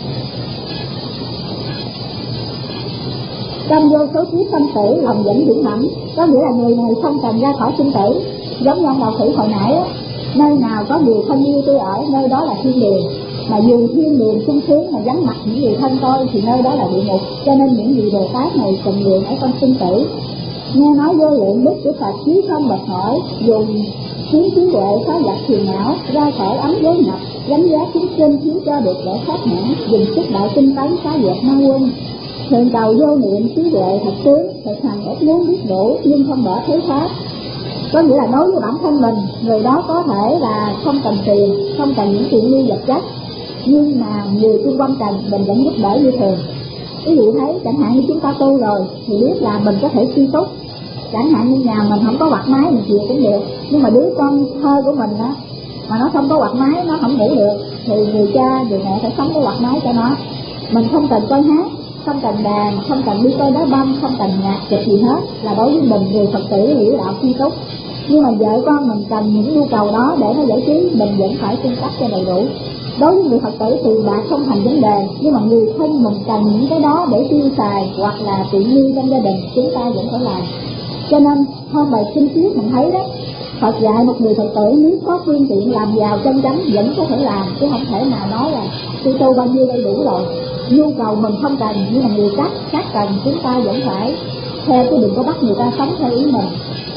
Trong vô số kiếp sanh tử lòng vẫn vững mạnh, có nghĩa là người này không cần ra khỏi sinh tử. Giống như ông đạo thủy hồi nãy á, nơi nào có người thân yêu tôi ở, nơi đó là thiên đường. Mà dù thiên đường sung sướng mà vắng mặt những người thân tôi thì nơi đó là địa ngục. Cho nên những vị Bồ Tát này tình nguyện ở trong sinh tử. Nghe nói vô lượng đức của Phật chí không bạch hỏi, dùng khiến trí huệ phá dập phiền não, ra khỏi ấm giới nhập, đánh giá chúng sinh khiến cho được để thoát nhãn, dùng sức đại tinh tấn phá dẹp ma quân. Thường cầu vô niệm trí huệ thật tướng, thực hành ít muốn biết đủ nhưng không bỏ thế pháp. Có nghĩa là đối với bản thân mình, người đó có thể là không cần tiền, không cần những tiện nghi vật chất, nhưng mà người xung quanh cần mình vẫn giúp đỡ như thường. Ví dụ thấy chẳng hạn như chúng ta tu rồi thì biết là mình có thể suy túc. Chẳng hạn như nhà mình không có quạt máy mình chịu cũng được, nhưng mà đứa con thơ của mình á mà nó không có quạt máy, nó không ngủ được, thì người cha người mẹ phải sống cái quạt máy cho nó. Mình không cần coi hát, không cần đàn, không cần đi coi đá banh, không cần nhạc kịch gì hết, là đối với mình người Phật tử hiểu đạo suy túc. Nhưng mà vợ con mình cần những nhu cầu đó để nó giải trí, mình vẫn phải cung cấp cho đầy đủ. Đối với người Phật tử tiền bạc không thành vấn đề, nhưng mà người thân mình cần những cái đó để tiêu xài hoặc là tiện nghi trong gia đình, chúng ta vẫn phải làm. Cho nên hôm bài kinh tiết mình thấy đó, Phật dạy một người Phật tử nếu có phương tiện làm giàu chân chánh vẫn có thể làm, chứ không thể nào nói là tôi tu bao nhiêu đây đủ rồi. Nhu cầu mình không cần, nhưng mà người khác khác cần, chúng ta vẫn phải theo, chứ đừng có bắt người ta sống theo ý mình.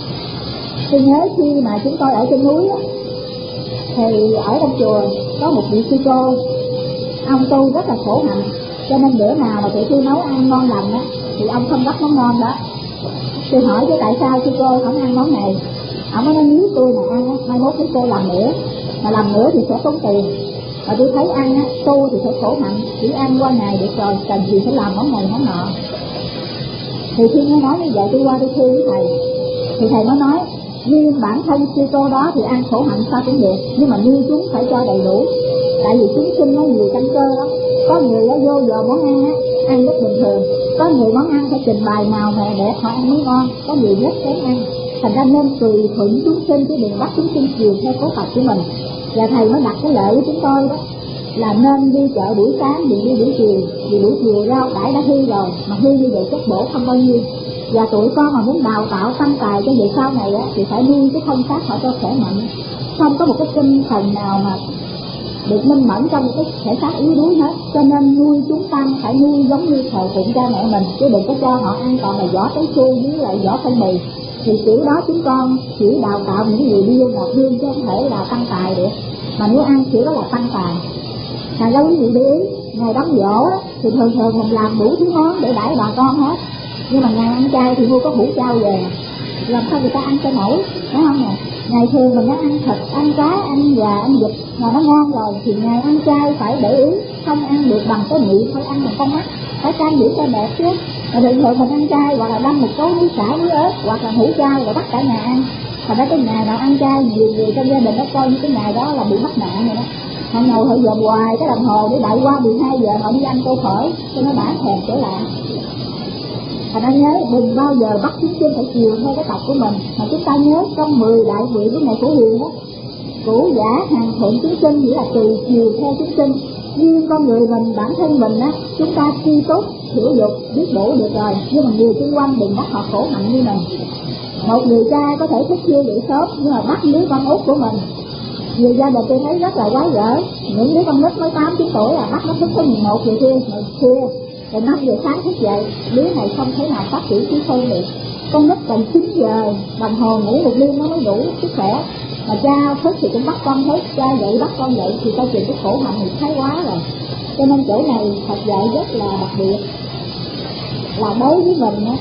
Tôi nhớ khi mà chúng tôi ở trên núi á, thì ở trong chùa có một vị sư cô, ông tu rất là khổ hạnh, cho nên bữa nào mà tụi tôi nấu ăn ngon lành á thì ông không gấp món ngon đó. Tôi hỏi chứ tại sao sư cô không ăn món này, ông nói nếu tôi mà ăn á, mai mốt với cô làm nữa, mà làm nữa thì sẽ tốn tiền. Mà tôi thấy ăn á, tu thì phải khổ hạnh, chỉ ăn qua ngày được rồi, cần gì phải làm món này món nọ. Thì khi nghe nói như vậy tôi qua tôi thương với thầy, thì thầy mới nói riêng bản thân sư cô đó thì ăn khổ hạnh sao cũng được, nhưng mà nuôi chúng phải cho đầy đủ. Tại vì chúng sinh nó nhiều căn cơ lắm, có người á vô giờ món ăn á ăn rất bình thường. Có nhiều món ăn phải trình bày nào mà để họ ăn mới ngon, có nhiều nhất kém ăn. Thành ra nên tùy thuận chúng sinh chứ đừng bắt chúng sinh chiều theo cố tật của mình. Và thầy mới đặt cái lệ của chúng tôi đó là nên đi chợ buổi sáng, đừng đi buổi chiều, vì buổi chiều rau cải đã hư rồi, mà hư như vậy chất bổ không bao nhiêu. Và tụi con mà muốn đào tạo tăng tài cho về sau này á, thì phải nuôi cái thân xác họ cho khỏe mạnh. Không có một cái tinh thần nào mà được minh mẫn trong một cái thể xác yếu đuối hết. Cho nên nuôi chúng ta phải nuôi giống như thờ phụng cha mẹ mình, chứ đừng có cho họ ăn toàn là vỏ tấy xu với lại vỏ phân mì. Thì kiểu đó chúng con chỉ đào tạo những người đi vô ngọc hương chứ không thể là tăng tài được. Mà nếu ăn kiểu đó là tăng tài. Thành ra quý vị để ý, ngày đám giỗ thì thường thường mình làm đủ thứ món để đãi bà con hết. Nhưng mà ngày ăn chay thì mua có hũ chao về, làm sao người ta ăn cho nổi, phải không nè? Ngày thường mình đã ăn thịt, ăn cá, ăn gà, ăn vịt mà nó ngon rồi, thì ngày ăn chay phải để ý, không ăn được bằng cái miệng, phải ăn bằng con mắt, phải trang điểm cho đẹp chứ. Mà thường thường mình ăn chay hoặc là đâm một cấu muối xả, muối ớt hoặc là hũ chay rồi bắt cả nhà ăn. Thành ra cái ngày nào ăn chay, nhiều người trong gia đình nó coi như cái ngày đó là bị mắc nạn rồi đó. Họ ngồi họ dòm hoài cái đồng hồ để đợi qua mười hai giờ họ đi ăn tô phở cho nó đã thèm trở lại. Thành ra nhớ đừng bao giờ bắt chúng sinh phải chiều theo cái tật của mình. Mà chúng ta nhớ trong mười đại vị của Ngài Phổ Hiền đó, cũ giả hàng thuận chúng sinh nghĩa là tùy chiều theo chúng sinh. Riêng con người mình, bản thân mình á, chúng ta khi tốt hiểu dục biết đủ được rồi, nhưng mà người xung quanh đừng bắt họ khổ hạnh như mình. Một người cha có thể thức khuya dậy sớm nhưng mà bắt đứa con út của mình, nhiều gia đình tôi thấy rất là quái gở. Những đứa con nít mới tám chín tuổi là bắt nó thức tới mười một giờ khuya, mười khuya rồi năm giờ sáng thức dậy. Đứa này không thể nào phát triển trí khôn được. Con nít cần chín giờ đồng hồ ngủ một đêm nó mới đủ sức khỏe. Mà cha thức thì cũng bắt con thức, cha dậy bắt con dậy thì câu chuyện cái khổ hạnh thì thái quá rồi. Cho nên chỗ này Phật dạy rất là đặc biệt, là đối với mình á,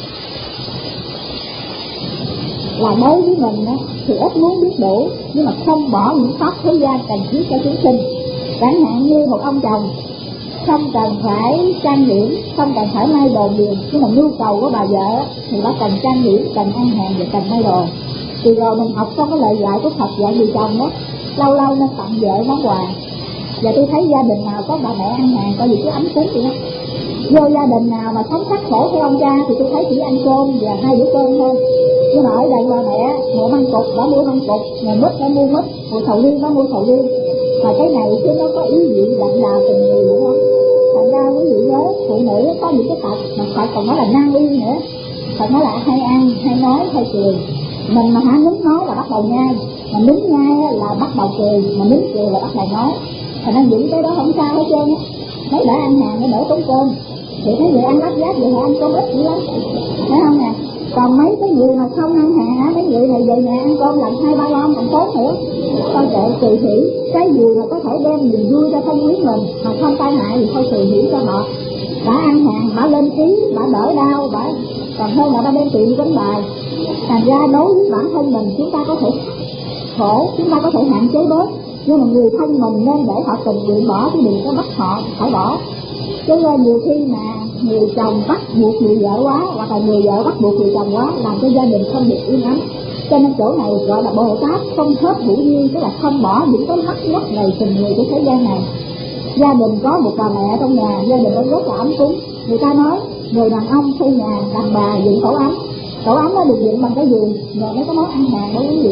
là đối với mình á thì ít muốn biết đủ, nhưng mà không bỏ những pháp thế gian cần thiết cho chúng sinh. Chẳng hạn như một ông chồng không cần phải trang điểm, không cần phải may đồ nhiều, nhưng mà nhu cầu của bà vợ thì bà cần trang điểm, cần ăn hàng và cần may đồ. Thì rồi mình học xong cái lời dạy của Phật dạy người chồng đó, lâu lâu nên tặng vợ món quà. Và tôi thấy gia đình nào có bà mẹ ăn hàng coi gì cái ấm cúng vậy đó. Vô gia đình nào mà sống khắc khổ với ông cha thì tôi thấy chỉ ăn cơm và hai bữa cơm thôi. Nhưng mà ở đây bà mẹ mua măng cục đã mua măng cục, người mít đã mua mít, mua sầu riêng đã mua sầu riêng. Và cái này chứ nó có ý vị đậm đà tình người nữa không? Thành ra quý vị nhớ, phụ nữ có những cái tật mà Phật còn nói là nan y nữa. Phật nói là hay ăn, hay nói, hay cười. Mình mà hả nín nói là bắt đầu nhai, mà nín nhai là bắt đầu cười, mà nín cười là bắt đầu nói. Thành ra những cái đó không sao hết trơn á. Thấy đã ăn hàng nó đỡ tốn cơm, thì thấy người ăn lắp giáp vậy họ ăn cơm ít dữ lắm, thấy không nè? Còn mấy cái người mà không ăn hàng á, mấy người này về nhà ăn cơm làm hai ba lon còn tốt nữa. Coi kệ tùy hỷ, cái gì mà có thể đem niềm vui cho thân quyến mình mà không tai hại thì thôi tùy hỷ cho họ. Đã ăn hàng, đã lên ký, đã đỡ đau, đã còn hơn là đã đem tiền đánh bài. Thành ra đối với bản thân mình chúng ta có thể khổ, chúng ta có thể hạn chế bớt, nhưng mà người thân mình nên để họ tình nguyện bỏ, chứ đừng có bắt họ phải bỏ. Chứ nhiều khi mà người chồng bắt buộc người vợ quá, hoặc là người vợ bắt buộc người chồng quá, làm cho gia đình không được yên ấm. Cho nên chỗ này gọi là Bồ Tát không hết hữu duyên, tức là không bỏ những cái mắc nhất đầy tình người của thế gian này. Gia đình có một bà mẹ trong nhà, gia đình đó rất là ấm cúng. Người ta nói người đàn ông xây nhà, đàn bà dựng tổ ấm. Tổ ấm nó được dựng bằng cái gì? Nhờ mấy cái món ăn hàng đó quý vị.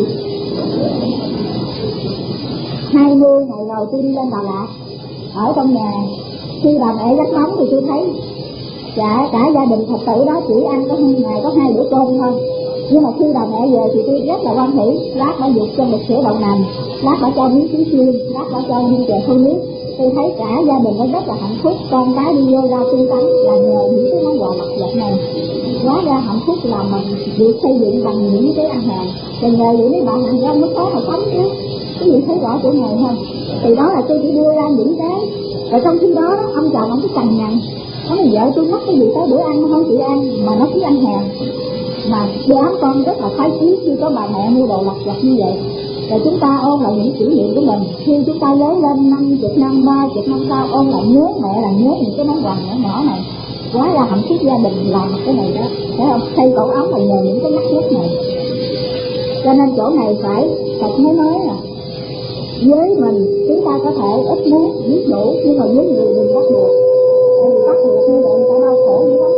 Hai mươi ngày rồi tôi đi lên Đà Lạt, ở trong nhà khi bà mẹ rất nóng thì tôi thấy cả cả gia đình Phật tử đó chỉ ăn có hai ngày có hai bữa cơm thôi. Nhưng mà khi bà mẹ về thì tôi rất là hoan hỉ, lát đã dục cho một sữa đậu nành, lát đã cho miếng tí chiên, lát đã cho viên chè khô nước. Tôi thấy cả gia đình nó rất là hạnh phúc, con cái đi vô ra tươi tắn là nhờ những cái món quà lặt vặt này. Hóa ra hạnh phúc là mình được xây dựng bằng những cái ăn hàng. Rồi nhờ vậy mấy bạn ăn rau mới có mà sống chứ. Cái gì thấy rõ chỗ này không? Thì đó là tôi chỉ đưa ra những cái. Rồi trong khi đó ông chồng ông cứ cằn nhằn, nói là vợ tôi mắc cái gì tới bữa ăn nó không chịu ăn mà nó cứ ăn hàng. Mà đứa ấm con rất là khoái chí khi có bà mẹ mua đồ lặt vặt như vậy. Rồi chúng ta ôn lại những kỷ niệm của mình, khi chúng ta lớn lên năm chục năm, ba chục năm sau ôn lại nhớ mẹ là nhớ những cái món quà nhỏ nhỏ này. Quá là hạnh phúc gia đình làm cái này đó, thấy không? Xây tổ ấm là nhờ những cái mắc nhất này. Cho nên chỗ này phải Phật mới nói là với mình chúng ta có thể ít muốn biết đủ, nhưng mà với người đừng bắt buộc. Tại vì bắt thiệt như vậy người ta đau khổ dữ lắm.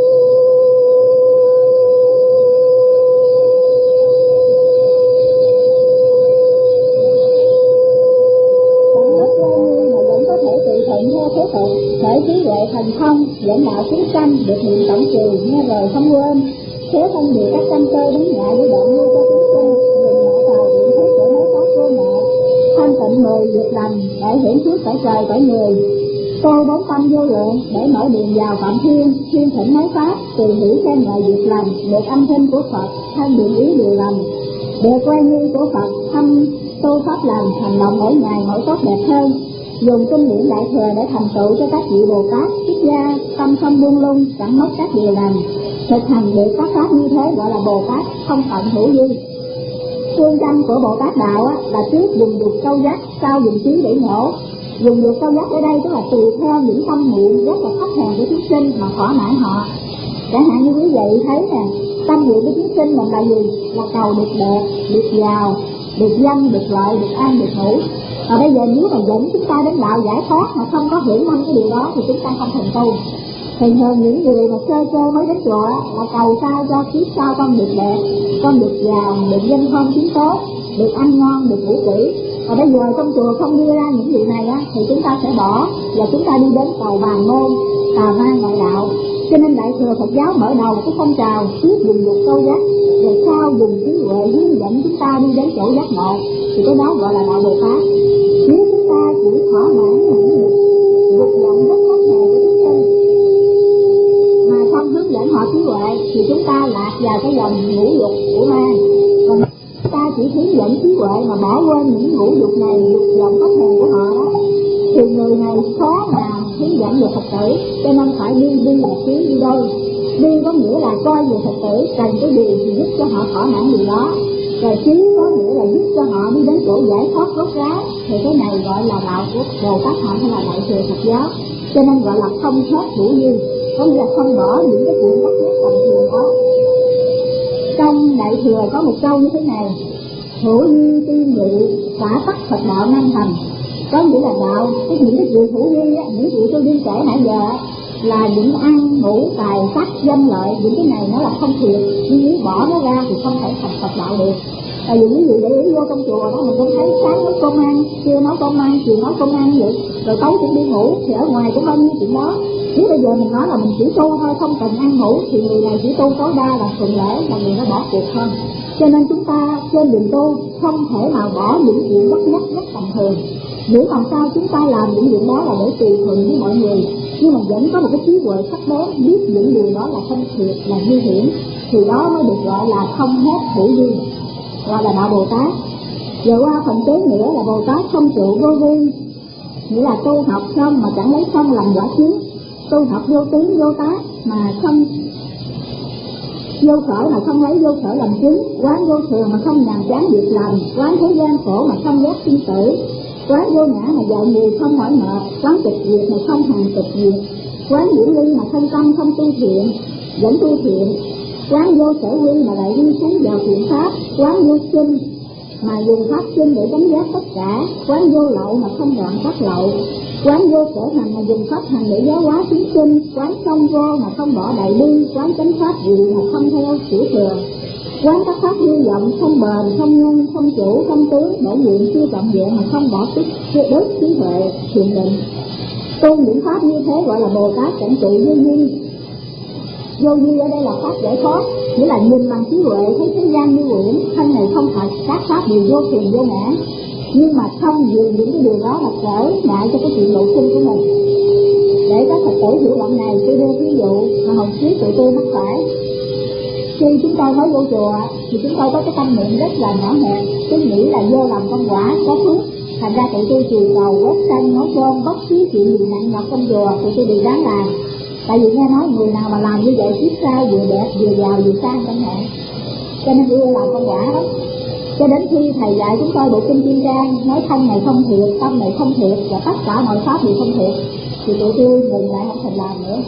Theo thế tự, bởi trí huệ thành thông, dẫn đạo chúng sanh được niệm tổng trì, nghe lời không quên, thế không điều các căn cơ đến ngại để đoạn nuôi cho chúng sinh, đừng ngại tài điện thế để lấy các vô nạn, thanh tịnh người việc lành, để hưởng phước cõi trời cõi người, tô bốn tâm vô lượng để mở đường vào phạm thiên, thiên thỉnh nói pháp, tùy hỷ khen ngợi việc lành, được âm thanh của Phật, thân biện ý điều lành, được quen như của Phật, thâm tu pháp lành, hành động mỗi ngày mỗi tốt đẹp hơn. Dùng kinh điển đại thừa để thành tựu cho các vị Bồ Tát, xuất gia, tâm không buông lung, chẳng mất các điều lành. Thực hành được các pháp như thế gọi là Bồ Tát không tận hữu dư. Phương châm của Bồ Tát đạo á, là trước dùng dục câu giác, sau dùng trí để nhổ. Dùng dục câu giác ở đây tức là tùy theo những tâm niệm rất là thấp hèn của chúng sinh mà thỏa mãn họ. Chẳng hạn như quý vị thấy nè, tâm niệm của chúng sinh mình là gì? Là cầu được đẹp, được giàu, được danh, được lợi, được an, được ngủ. Và bây giờ nếu mà dẫn chúng ta đến đạo giải thoát mà không có hiểu năm cái điều đó thì chúng ta không thành tu. Thường thường những người mà sơ sơ mới đến chùa là cầu sao cho kiếp sau con được đẹp, con được giàu, được danh thơm tiếng tốt, được ăn ngon, được ngủ kỹ. Và bây giờ trong chùa không đưa ra những điều này á, thì chúng ta sẽ bỏ và chúng ta đi đến cầu bàn môn, tà ma ngoại đạo. Cho nên Đại thừa Phật giáo mở đầu cái phong trào trước dùng dục câu giác, rồi sau dùng trí huệ hướng dẫn chúng ta đi đến chỗ giác ngộ, thì cái đó gọi là đạo Bồ Tát. Nếu chúng ta chỉ thỏa mãn những việc dục vọng rất thấp hèn của chúng sinh mà không hướng dẫn họ trí huệ thì chúng ta lạc vào cái dòng ngũ dục của ma. Còn chúng ta chỉ hướng dẫn trí huệ mà bỏ quên những ngũ dục này, dục vọng thấp hèn của họ đó, thì người này khó mà hướng dẫn được Phật tử. Cho nên phải đi đi một trí đi đôi. Đi có nghĩa là coi về Phật tử cần cái gì thì giúp cho họ thỏa mãn điều đó, rồi trí có nghĩa là giúp cho họ đi đến chỗ giải thoát rốt ráo. Thì cái này gọi là đạo của Bồ Tát Hạnh hay là Đại thừa Phật giáo. Cho nên gọi là không hết hữu duyên, có nghĩa là không bỏ những cái chuyện bất nhất tầm thường đó. Trong Đại thừa có một câu như thế này: hữu duyên tiên nhị xả tắc Phật đạo năng thành. Có nghĩa là đạo, cái những cái chuyện hữu duyên á, những chuyện tôi đi kể nãy giờ là những ăn, ngủ, tài, sắc, danh lợi, những cái này nó là không thiệt, nhưng nếu bỏ nó ra thì không thể thành Phật đạo được. Tại vì ví dụ để ý vô trong chùa đó mình cũng thấy sáng nấu cơm ăn, trưa nấu cơm ăn, chiều nấu cơm ăn vậy, rồi tối cũng đi ngủ, thì ở ngoài cũng bao nhiêu chuyện đó. Nếu bây giờ mình nói là mình chỉ tu thôi, không cần ăn ngủ, thì người này chỉ tu tối đa là tuần lễ là người nó bỏ cuộc thôi. Cho nên chúng ta trên đường tu không thể nào bỏ những chuyện bất nhất rất tầm thường. Nếu làm sao chúng ta làm những chuyện đó là để tùy thuận với mọi người, nhưng mà vẫn có một cái trí huệ sắc bén biết những điều đó là không thiệt, là nguy hiểm, thì đó mới được gọi là không hết hữu duyên, gọi là đạo Bồ Tát. Giờ qua phần kế nữa là Bồ Tát không trụ vô vi, nghĩa là tu học xong mà chẳng lấy xong làm quả chứng, tu học vô tướng vô tác mà không vô sở mà không lấy vô sở làm chứng, quán vô thường mà không nhàm chán việc làm, quán thế gian khổ mà không ghét sinh tử, quán vô ngã mà dạy người không mỏi mệt, quán tịch diệt mà không hàng tịch diệt, quán điển ly mà thân tâm không tu thiện vẫn tu thiện, quán vô sở quy mà lại đi xuống vào thiện pháp, quán vô sinh mà dùng pháp sinh để đánh giá tất cả, quán vô lậu mà không đoạn các lậu, quán vô sở hành mà dùng pháp hành để giáo hóa chúng sinh, quán song vô mà không bỏ đại bi, quán chánh pháp gì mà không theo tiểu thừa, quán các pháp hư vọng không bền, không nhân, không chủ, không tướng, bổ nhiệm chưa trọn vẹn mà không bỏ tức, đức, trí huệ, thiện định. Tu những pháp như thế gọi là Bồ Tát cảnh trụ vô vi. Vô vi ở đây là pháp giải thoát, nghĩa là nhìn bằng trí huệ thấy thế gian như quyển, thân này không thật, các pháp đều vô thường vô ngã, nhưng mà không vì những cái điều đó là trở ngại cho cái chuyện độ sinh của mình. Để các Phật tử hiểu đoạn này, tôi đưa ví dụ mà hồi trước tụi tôi mắc phải. Khi chúng tôi mới vô chùa thì chúng tôi có cái tâm niệm rất là nhỏ hẹp, cứ nghĩ là vô làm công quả có phước, thành ra tụi tôi chùi cầu quét sân nấu cơm bất cứ chuyện gì nặng nhọc trong chùa tụi tôi đều dám làm. Tại vì nghe nói người nào mà làm như vậy tiếp sau vừa đẹp vừa giàu vừa sang chẳng hạn, cho nên tôi làm công quả đó. Cho đến khi thầy dạy chúng tôi bộ kinh Kim Cang nói thân này không thiệt, tâm này không thiệt và tất cả mọi pháp đều không thiệt, thì tụi tôi dừng lại không thèm làm nữa.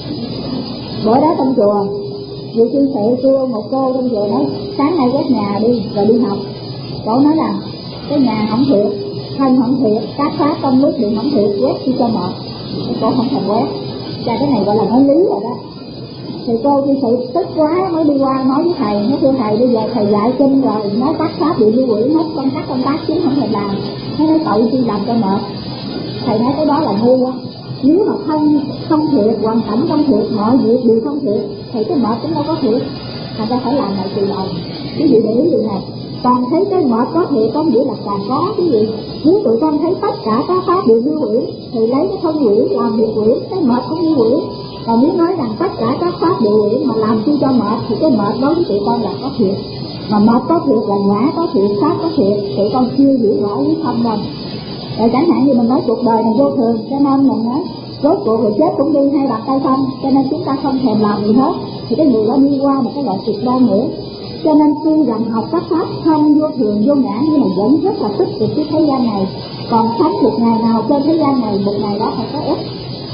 Bữa đó trong chùa vị sư phụ kêu một cô trong chùa nói sáng nay quét nhà đi rồi đi học. Cổ nói là cái nhà không thiệt, thân không thiệt, các pháp trong nước điện không thiệt, quét đi cho mệt. Cổ không thèm quét. Cha cái này gọi là nói lý rồi đó. Thì cô khi sự tức quá mới đi qua nói với thầy, nói thưa thầy bây giờ thầy dạy kinh rồi, nói tác pháp bị lưu quỷ hết công tác công tác chính không thầy làm, nó nói tội chi làm cho mệt. Thầy nói cái đó là ngu á, nếu mà không không thiệt, hoàn cảnh không thiệt, mọi việc đều không thiệt thì cái mệt cũng đâu có thiệt, thành ra phải làm lại từ đầu. Quý vị để ý gì này, còn thấy cái mệt có thiệt có nghĩa là càng có cái gì. Nếu tụi con thấy tất cả các pháp đều lưu quỷ thì lấy cái thân quỷ làm việc quỷ, cái mệt cũng lưu quỷ. Còn nếu nói rằng tất cả các pháp đều quỷ mà làm chi cho mệt thì cái mệt đối với tụi con là có thiệt. Mà mệt có thiệt là ngã có thiệt, pháp có thiệt, tụi con chưa hiểu rõ lý thông đâu. Rồi chẳng hạn như mình nói cuộc đời này vô thường, cho nên mình nói rốt cuộc rồi chết cũng đi hai bàn tay không, cho nên chúng ta không thèm làm gì hết. Thì cái người đó đi qua một cái loại cực đoan nữa. Cho nên tuy rằng học các pháp không vô thường vô ngã nhưng mà vẫn rất là tích cực cái thế gian này. Còn sống một ngày nào trên thế gian này, một ngày đó phải có ích.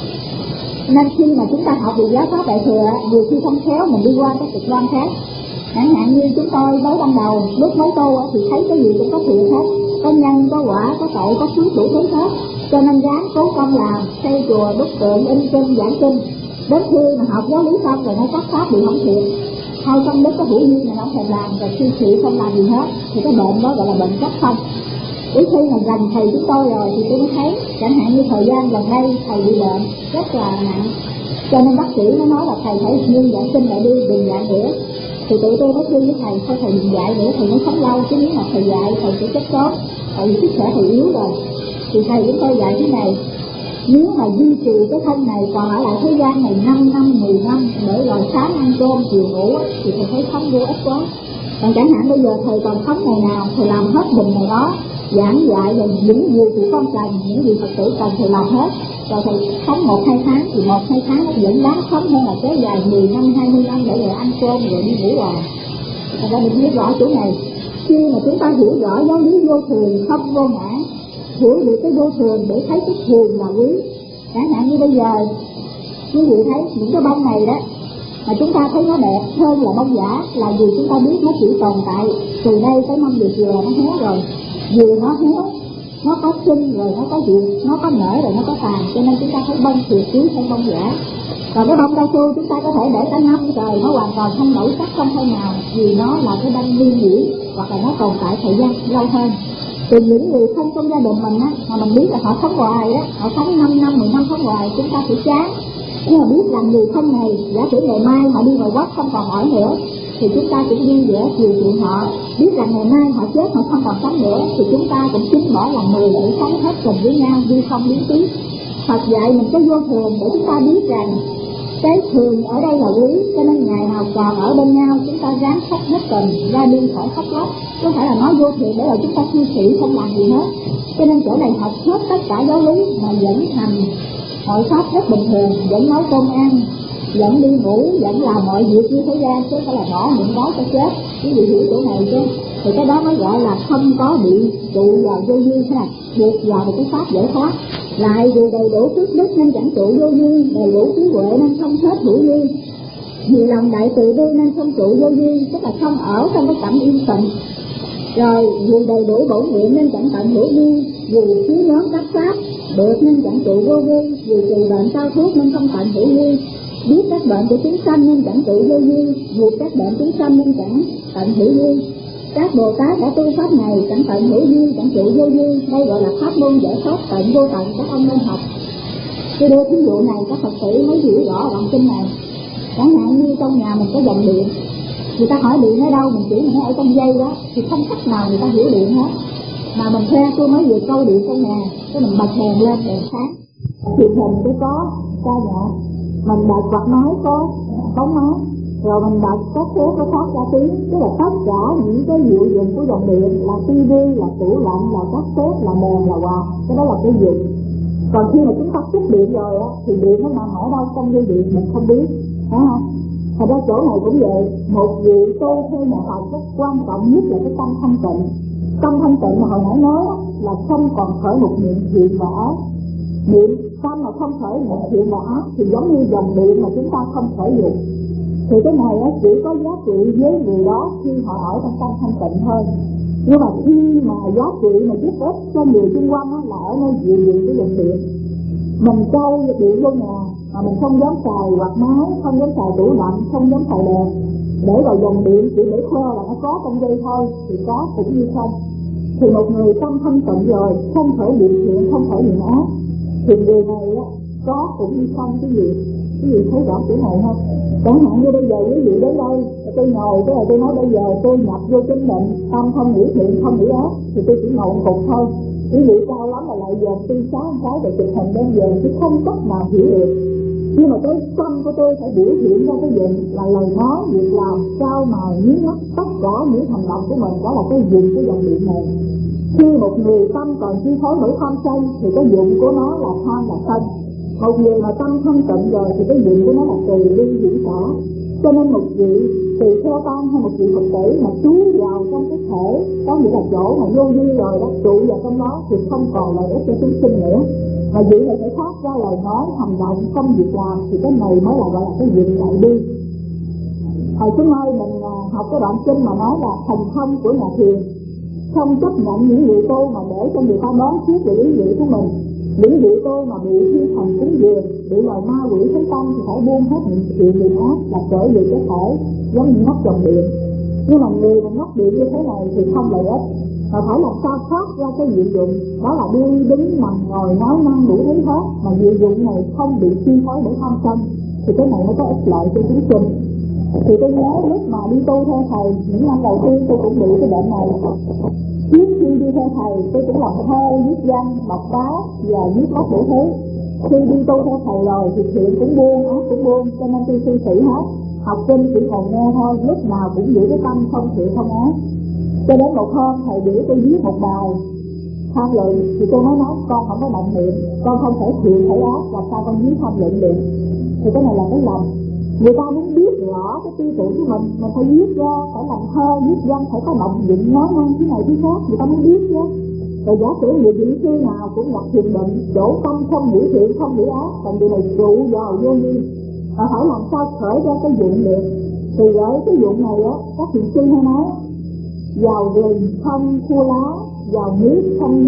Nên khi mà chúng ta học được giáo pháp đại thừa, nhiều khi không khéo mình đi qua cái cực đoan khác. Chẳng hạn như chúng tôi mới ban đầu lúc mới tu thì thấy cái gì cũng có thiện hết, có nhân, có quả, có tội, có phước đủ thứ hết. Cho nên ráng cố công làm, xây chùa, đúc tượng, in kinh, giảng kinh. Đến khi mà học giáo lý xong rồi nói các pháp bị không thiện, thôi trong lúc có hữu duyên mà không thèm làm, rồi khi trị không làm gì hết thì cái bệnh đó gọi là bệnh rất không. Đến khi mà gần thầy chúng tôi rồi thì tôi mới thấy, chẳng hạn như thời gian gần đây thầy bị bệnh rất là nặng, cho nên bác sĩ nó nói là thầy phải ngưng giảng kinh lại đi, đừng dạy nữa. Thì tụi tôi nói với thầy, thôi thầy đừng dạy nữa, thầy mới sống lâu, chứ nếu mà thầy dạy thầy sẽ chết sớm, tại vì sức khỏe thầy yếu rồi. Thì thầy chúng tôi dạy thế này, nếu mà duy trì cái thân này còn ở lại thế gian này năm năm, mười năm để rồi sáng ăn cơm, chiều ngủ thì thầy thấy sống vô ích quá. Còn chẳng hạn bây giờ thầy còn sống ngày nào, thầy làm hết mình ngày đó, giảng dạy rồi những gì thì con cần, những gì Phật tử cần thầy làm hết. Rồi thầy sống một hai tháng thì một hai tháng nó vẫn đáng sống hơn là kéo dài mười năm, hai mươi năm để rồi ăn cơm rồi đi ngủ hoài. Thành ra mình biết rõ chỗ này. Khi mà chúng ta hiểu rõ giáo lý vô thường không vô ngã, hiểu được cái vô thường để thấy cái thường là quý. Chẳng hạn như bây giờ quý vị thấy những cái bông này đó mà chúng ta thấy nó đẹp hơn là bông giả, là vì chúng ta biết nó chỉ tồn tại từ đây tới năm vừa vừa nó héo rồi. Vừa nó héo, nó có sinh rồi nó có diệt, nó có nở rồi nó có tàn, cho nên chúng ta thấy bông thiệt quý hơn bông giả. Còn cái bông cao su chúng ta có thể để cả năm rồi nó hoàn toàn không đổi sắc không thể nào, vì nó là cái bông nguyên nhĩ hoặc là nó tồn tại thời gian lâu hơn. Từ những người thân trong gia đình mình á, mà mình biết là họ sống hoài á, họ sống năm năm, mười năm sống hoài, chúng ta sẽ chán. Nhưng mà biết rằng người thân này, giả sử ngày mai họ đi ngoài quách không còn ở nữa, thì chúng ta cũng vui vẻ chiều chuộng họ. Biết rằng ngày mai họ chết, họ không còn sống nữa, thì chúng ta cũng chính bỏ lòng người để sống hết tình với nhau, đi không biến tiếc. Phật dạy mình có vô thường để chúng ta biết rằng cái thường ở đây là quý, cho nên ngày nào còn ở bên nhau chúng ta ráng khóc hết tình, ra đi khỏi khóc lóc. Có thể là nói vô thường để là chúng ta suy nghĩ không làm gì hết. Cho nên chỗ này học hết tất cả giáo lý mà vẫn hành mọi pháp rất bình thường, vẫn nói cơm ăn, vẫn đi ngủ, vẫn làm mọi việc như thế gian, chứ phải là bỏ những đó cho chết. Quý vị hiểu chỗ này chứ? Thì cái đó mới gọi là không có bị trụ vào vô duyên ha, buộc vào một cái pháp giải thoát. Lại dù đầy đủ phước đức nên chẳng trụ vô duyên, đầy đủ trí huệ nên không hết hữu duyên, vì lòng đại từ bi nên không trụ vô duyên, tức là không ở trong cái cảnh yên tĩnh. Rồi vì đầy đủ bổ nguyện nên chẳng tận hữu duyên, vì chiếu nhóm các pháp được nên chẳng trụ vô duyên, vì trừ bệnh cao thuốc nên không tận hữu duyên, biết các bệnh của chúng sanh nên chẳng trụ vô duyên, vì các bệnh chúng sanh nên chẳng tận hữu duyên. Các Bồ Tát đã tu pháp này chẳng tận hữu duyên, chẳng trụ vô duyên, đây gọi là pháp môn giải thoát tận vô tận, các ông nên học. Tôi đưa thí dụ này các Phật tử mới hiểu rõ đoạn kinh này. Chẳng hạn như trong nhà mình có dòng điện, người ta hỏi điện ở đâu, mình chỉ mình ở trong dây đó, thì không cách nào người ta hiểu điện hết. Mà mình khoe tôi mới vừa câu điện trong nhà, cái mình bật đèn lên đèn sáng, thì hình tôi có ca nhạc, mình bật quạt nói có bóng máy, rồi mình bật các số có phát ra tiếng, tức là tất cả những cái hiệu dụng của dòng điện là tivi, là tủ lạnh, là các xếp, là đèn, là quạt, cái đó là cái dụng. Còn khi mà chúng ta cúp điện rồi á, thì điện nó nằm ở đâu trong dây điện mình không biết, phải không? Thật ra chỗ này cũng vậy, một vị tu theo nhà Phật rất quan trọng nhất là cái tâm thanh tịnh. Tâm thanh tịnh mà hồi nãy nói là không còn khởi một niệm thiện và ác. Niệm tâm mà không khởi một thiện và ác thì giống như dòng điện mà chúng ta không khởi dụng. Thì cái này chỉ có giá trị với người đó khi họ ở trong tâm thanh tịnh thôi. Nhưng mà khi mà giá trị mà giúp ích cho người xung quanh là ở nơi dịu dịu cái dòng điện. Mình trâu điện vô nhà mà mình không dám xài quạt máy, không dám xài tủ lạnh, không dám xài đèn, để vào dòng điện chỉ để khoe là nó có trong dây thôi, thì có cũng như không. Thì một người tâm thanh tịnh rồi, không thể bị chuyện, không thể bị ác, thì người này á, có cũng như không. Cái gì cái gì thấy rõ chỗ này không? Chẳng hạn như bây giờ quý vị đến đây, tôi ngồi cái là tôi nói bây giờ tôi nhập vô chính định, tâm không nghĩ thiện, không nghĩ ác, thì tôi chỉ ngồi một cục thôi. Quý vị cao lắm là lại giờ tôi xóa một cái rồi chụp hình đem về, chứ không cách nào hiểu được. Nhưng mà cái tâm của tôi phải biểu hiện ra cái gì là lời nói, việc làm, trao mài, nhí mắt, tất cả những hành động của mình, đó là cái dụng của dòng điện này. Khi một người tâm còn chi phối bởi tham sân thì cái dụng của nó là tham là sân. Một người mà tâm thanh tịnh rồi thì cái dụng của nó là từ bi diễn tả. Cho nên một vị tỳ kheo tăng hay một vị Phật tử mà chú vào trong cái thể, có nghĩa là chỗ mà vô vi rồi đó, trụ vào trong đó thì không còn lợi ích cho chúng sinh nữa. Mà vị này phải thoát ra lời nói, hành động, không việc làm, thì cái này mới là gọi là cái dụng đại bi. Hồi trước nay mình học cái đoạn kinh mà nói là thành thông của nhà thiền, không chấp nhận những vị tu mà để cho người ta đón trước về lý vị của mình. Những vị tu mà bị thiên thần cúng dường, bị loài ma quỷ tấn công thì phải buông hết những chuyện gì ác, là trở về cái thể giống như ngóc dòng điện. Nhưng mà người mà ngóc điện như thế này thì không lợi ích, mà phải làm sao thoát ra cái diệu dụng, đó là đi đứng nằm ngồi nói năng đủ thứ hết, mà diệu dụng này không bị chi phối bởi tham sân, thì cái này mới có ích lợi cho chúng sinh. Thì tôi nhớ lúc mà đi tu theo thầy, những năm đầu tiên tôi cũng bị cái bệnh này. Trước khi đi theo thầy tôi cũng làm thơ, viết văn, đọc báo và viết lách đủ thứ. Khi đi tu theo thầy rồi thì chuyện cũng buông, ác cũng buông, cho nên tôi suy sĩ hết. Học kinh chỉ còn nghe thôi, lúc nào cũng giữ cái tâm không thiện không ác. Cho đến một hôm thầy biểu tôi viết một bài tham luận, thì tôi nói nói con không có động niệm, con không thể thiện thể ác, làm sao con viết tham luận được. Thì cái này là cái lầm. Người ta muốn biết rõ cái tư tưởng của mình, mình phải viết ra, phải làm thơ, viết văn, phải có động dụng, nói năng thế này thế khác, người ta muốn biết chứ. Rồi giả sử người vị sư nào cũng đặt thiền định, chỗ tâm không nghĩ thiện, không nghĩ ác, còn điều này trụ vào vô vi, mà phải làm sao khởi ra cái dụng được. Thì với cái dụng này á, các thiền sư hay nói, vào rừng không khua lá, vào nước không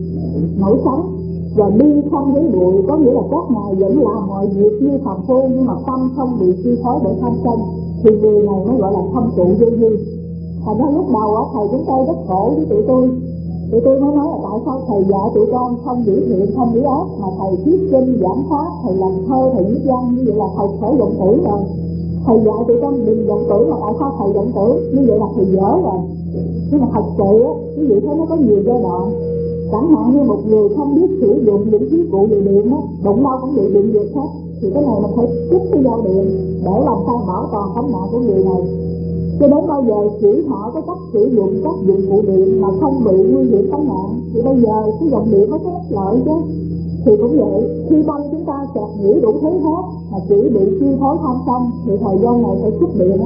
nổi sóng, và đi không với bụi, có nghĩa là các ngài vẫn làm mọi việc như phàm phu, nhưng mà tâm không bị chi phối bởi tham sân, thì người này mới gọi là thông trụ vô vi. Thành ra lúc đầu á, thầy chúng tôi rất khổ với tụi tôi. Tụi tôi mới nói là tại sao thầy dạy tụi con không giữ thiện, không giữ ác, mà thầy thuyết kinh giảng pháp, thầy làm thơ, thầy viết văn, như vậy là thầy khởi vọng tưởng rồi. Thầy dạy tụi con đừng vọng tưởng, mà tại sao thầy vọng tưởng, như vậy là thầy dở rồi. Nhưng mà thật sự á, quý vị thấy nó có nhiều giai đoạn. Chẳng hạn như một người không biết sử dụng những khí cụ về điện á, đụng đâu cũng bị điện giật hết, thì cái này mình phải cắt cái dây điện để làm sao bảo toàn tính mạng của người này. Cho đến bao giờ chỉ họ có cách sử dụng các dụng cụ điện mà không bị nguy hiểm tính mạng, thì bây giờ cái dòng điện nó có ích lợi chứ. Thì cũng vậy, khi tâm chúng ta chợt nghĩ đủ thứ hết mà chỉ bị chi phối tham sân, thì thời gian này phải cúp điện á,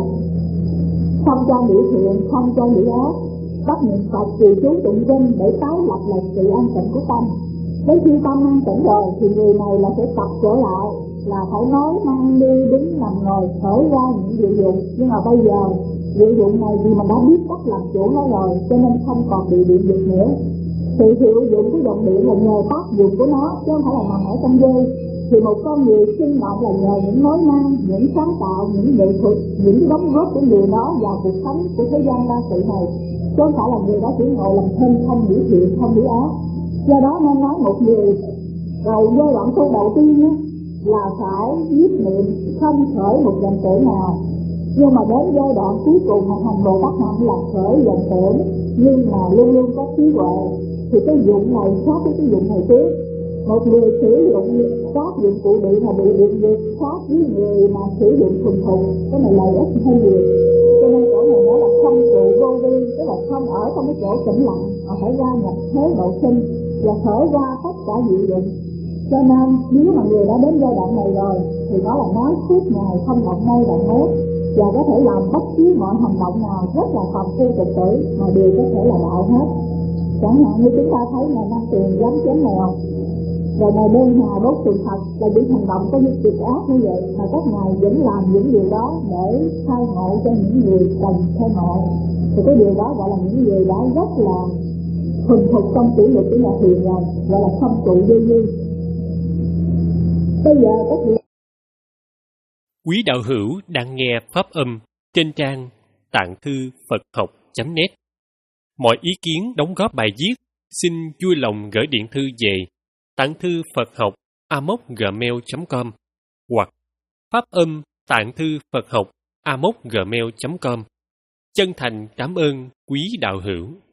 không cho nghĩ thiện, không cho nghĩ ác, bắt niệm Phật trì chú tụng kinh để tái lập lại sự an tịnh của tâm. Đến khi tâm an tịnh rồi thì người này là sẽ tập trở lại, là phải nói năng đi đứng nằm ngồi khởi ra những diệu dụng. Nhưng mà bây giờ diệu dụng này vì mình đã biết cách làm chủ nó rồi, cho nên không còn bị điện giật nữa. Thì hiệu dụng của dòng điện là nhờ tác dụng của nó, chứ không phải là nằm ở trong dây. Thì một con người sinh động là nhờ những nói năng, những sáng tạo, những nghệ thuật, những đóng góp của người đó vào cuộc sống của thế gian đa sự này, chứ không phải là người đó chỉ ngồi làm thêm, không nghĩ thiện, không nghĩ ác. Do đó nên nói một người rồi giai đoạn tu đầu tiên á, là phải viết niệm không khởi một vọng tưởng nào, nhưng mà đến giai đoạn cuối cùng mà thành Bồ Tát Hạnh là khởi vọng tưởng, nhưng mà luôn luôn có trí huệ. Thì cái dụng này khác với cái dụng này trước. Một người sử dụng các dụng cụ điện mà bị điện giật khác với người mà sử dụng thuần thục, cái này lợi ích hơn nhiều. Cho nên chỗ này nói là không trụ vô vi, tức là không ở trong cái chỗ tĩnh lặng, mà phải ra nhập thế độ sinh và khởi ra tất cả diệu dụng. Cho nên nếu mà người đã đến giai đoạn này rồi thì nó là nói suốt ngày không động mây động mốt, và có thể làm bất cứ mọi hành động nào rất là phàm phu tục tử mà đều có thể là đạo hết. Chẳng hạn như chúng ta thấy ngày năm tiền dám chém mèo, rồi ngày đêm hà đốt tượng Phật, là những hành động có những việc ác như vậy mà các ngài vẫn làm những điều đó để khai ngộ cho những người cần khai ngộ. Thì cái điều đó gọi là những người đã rất là thuần thục trong kỷ luật của nhà thiền rồi, gọi là không trụ vô vi. Bây giờ các vị Quý đạo hữu đang nghe pháp âm trên trang tạng thư Phật học chấm net. Mọi ý kiến đóng góp bài viết xin vui lòng gửi điện thư về tạng thư Phật học a m o c gmail chấm com hoặc pháp âm tạng thư Phật học a m o c gmail chấm com. Chân thành cảm ơn quý đạo hữu.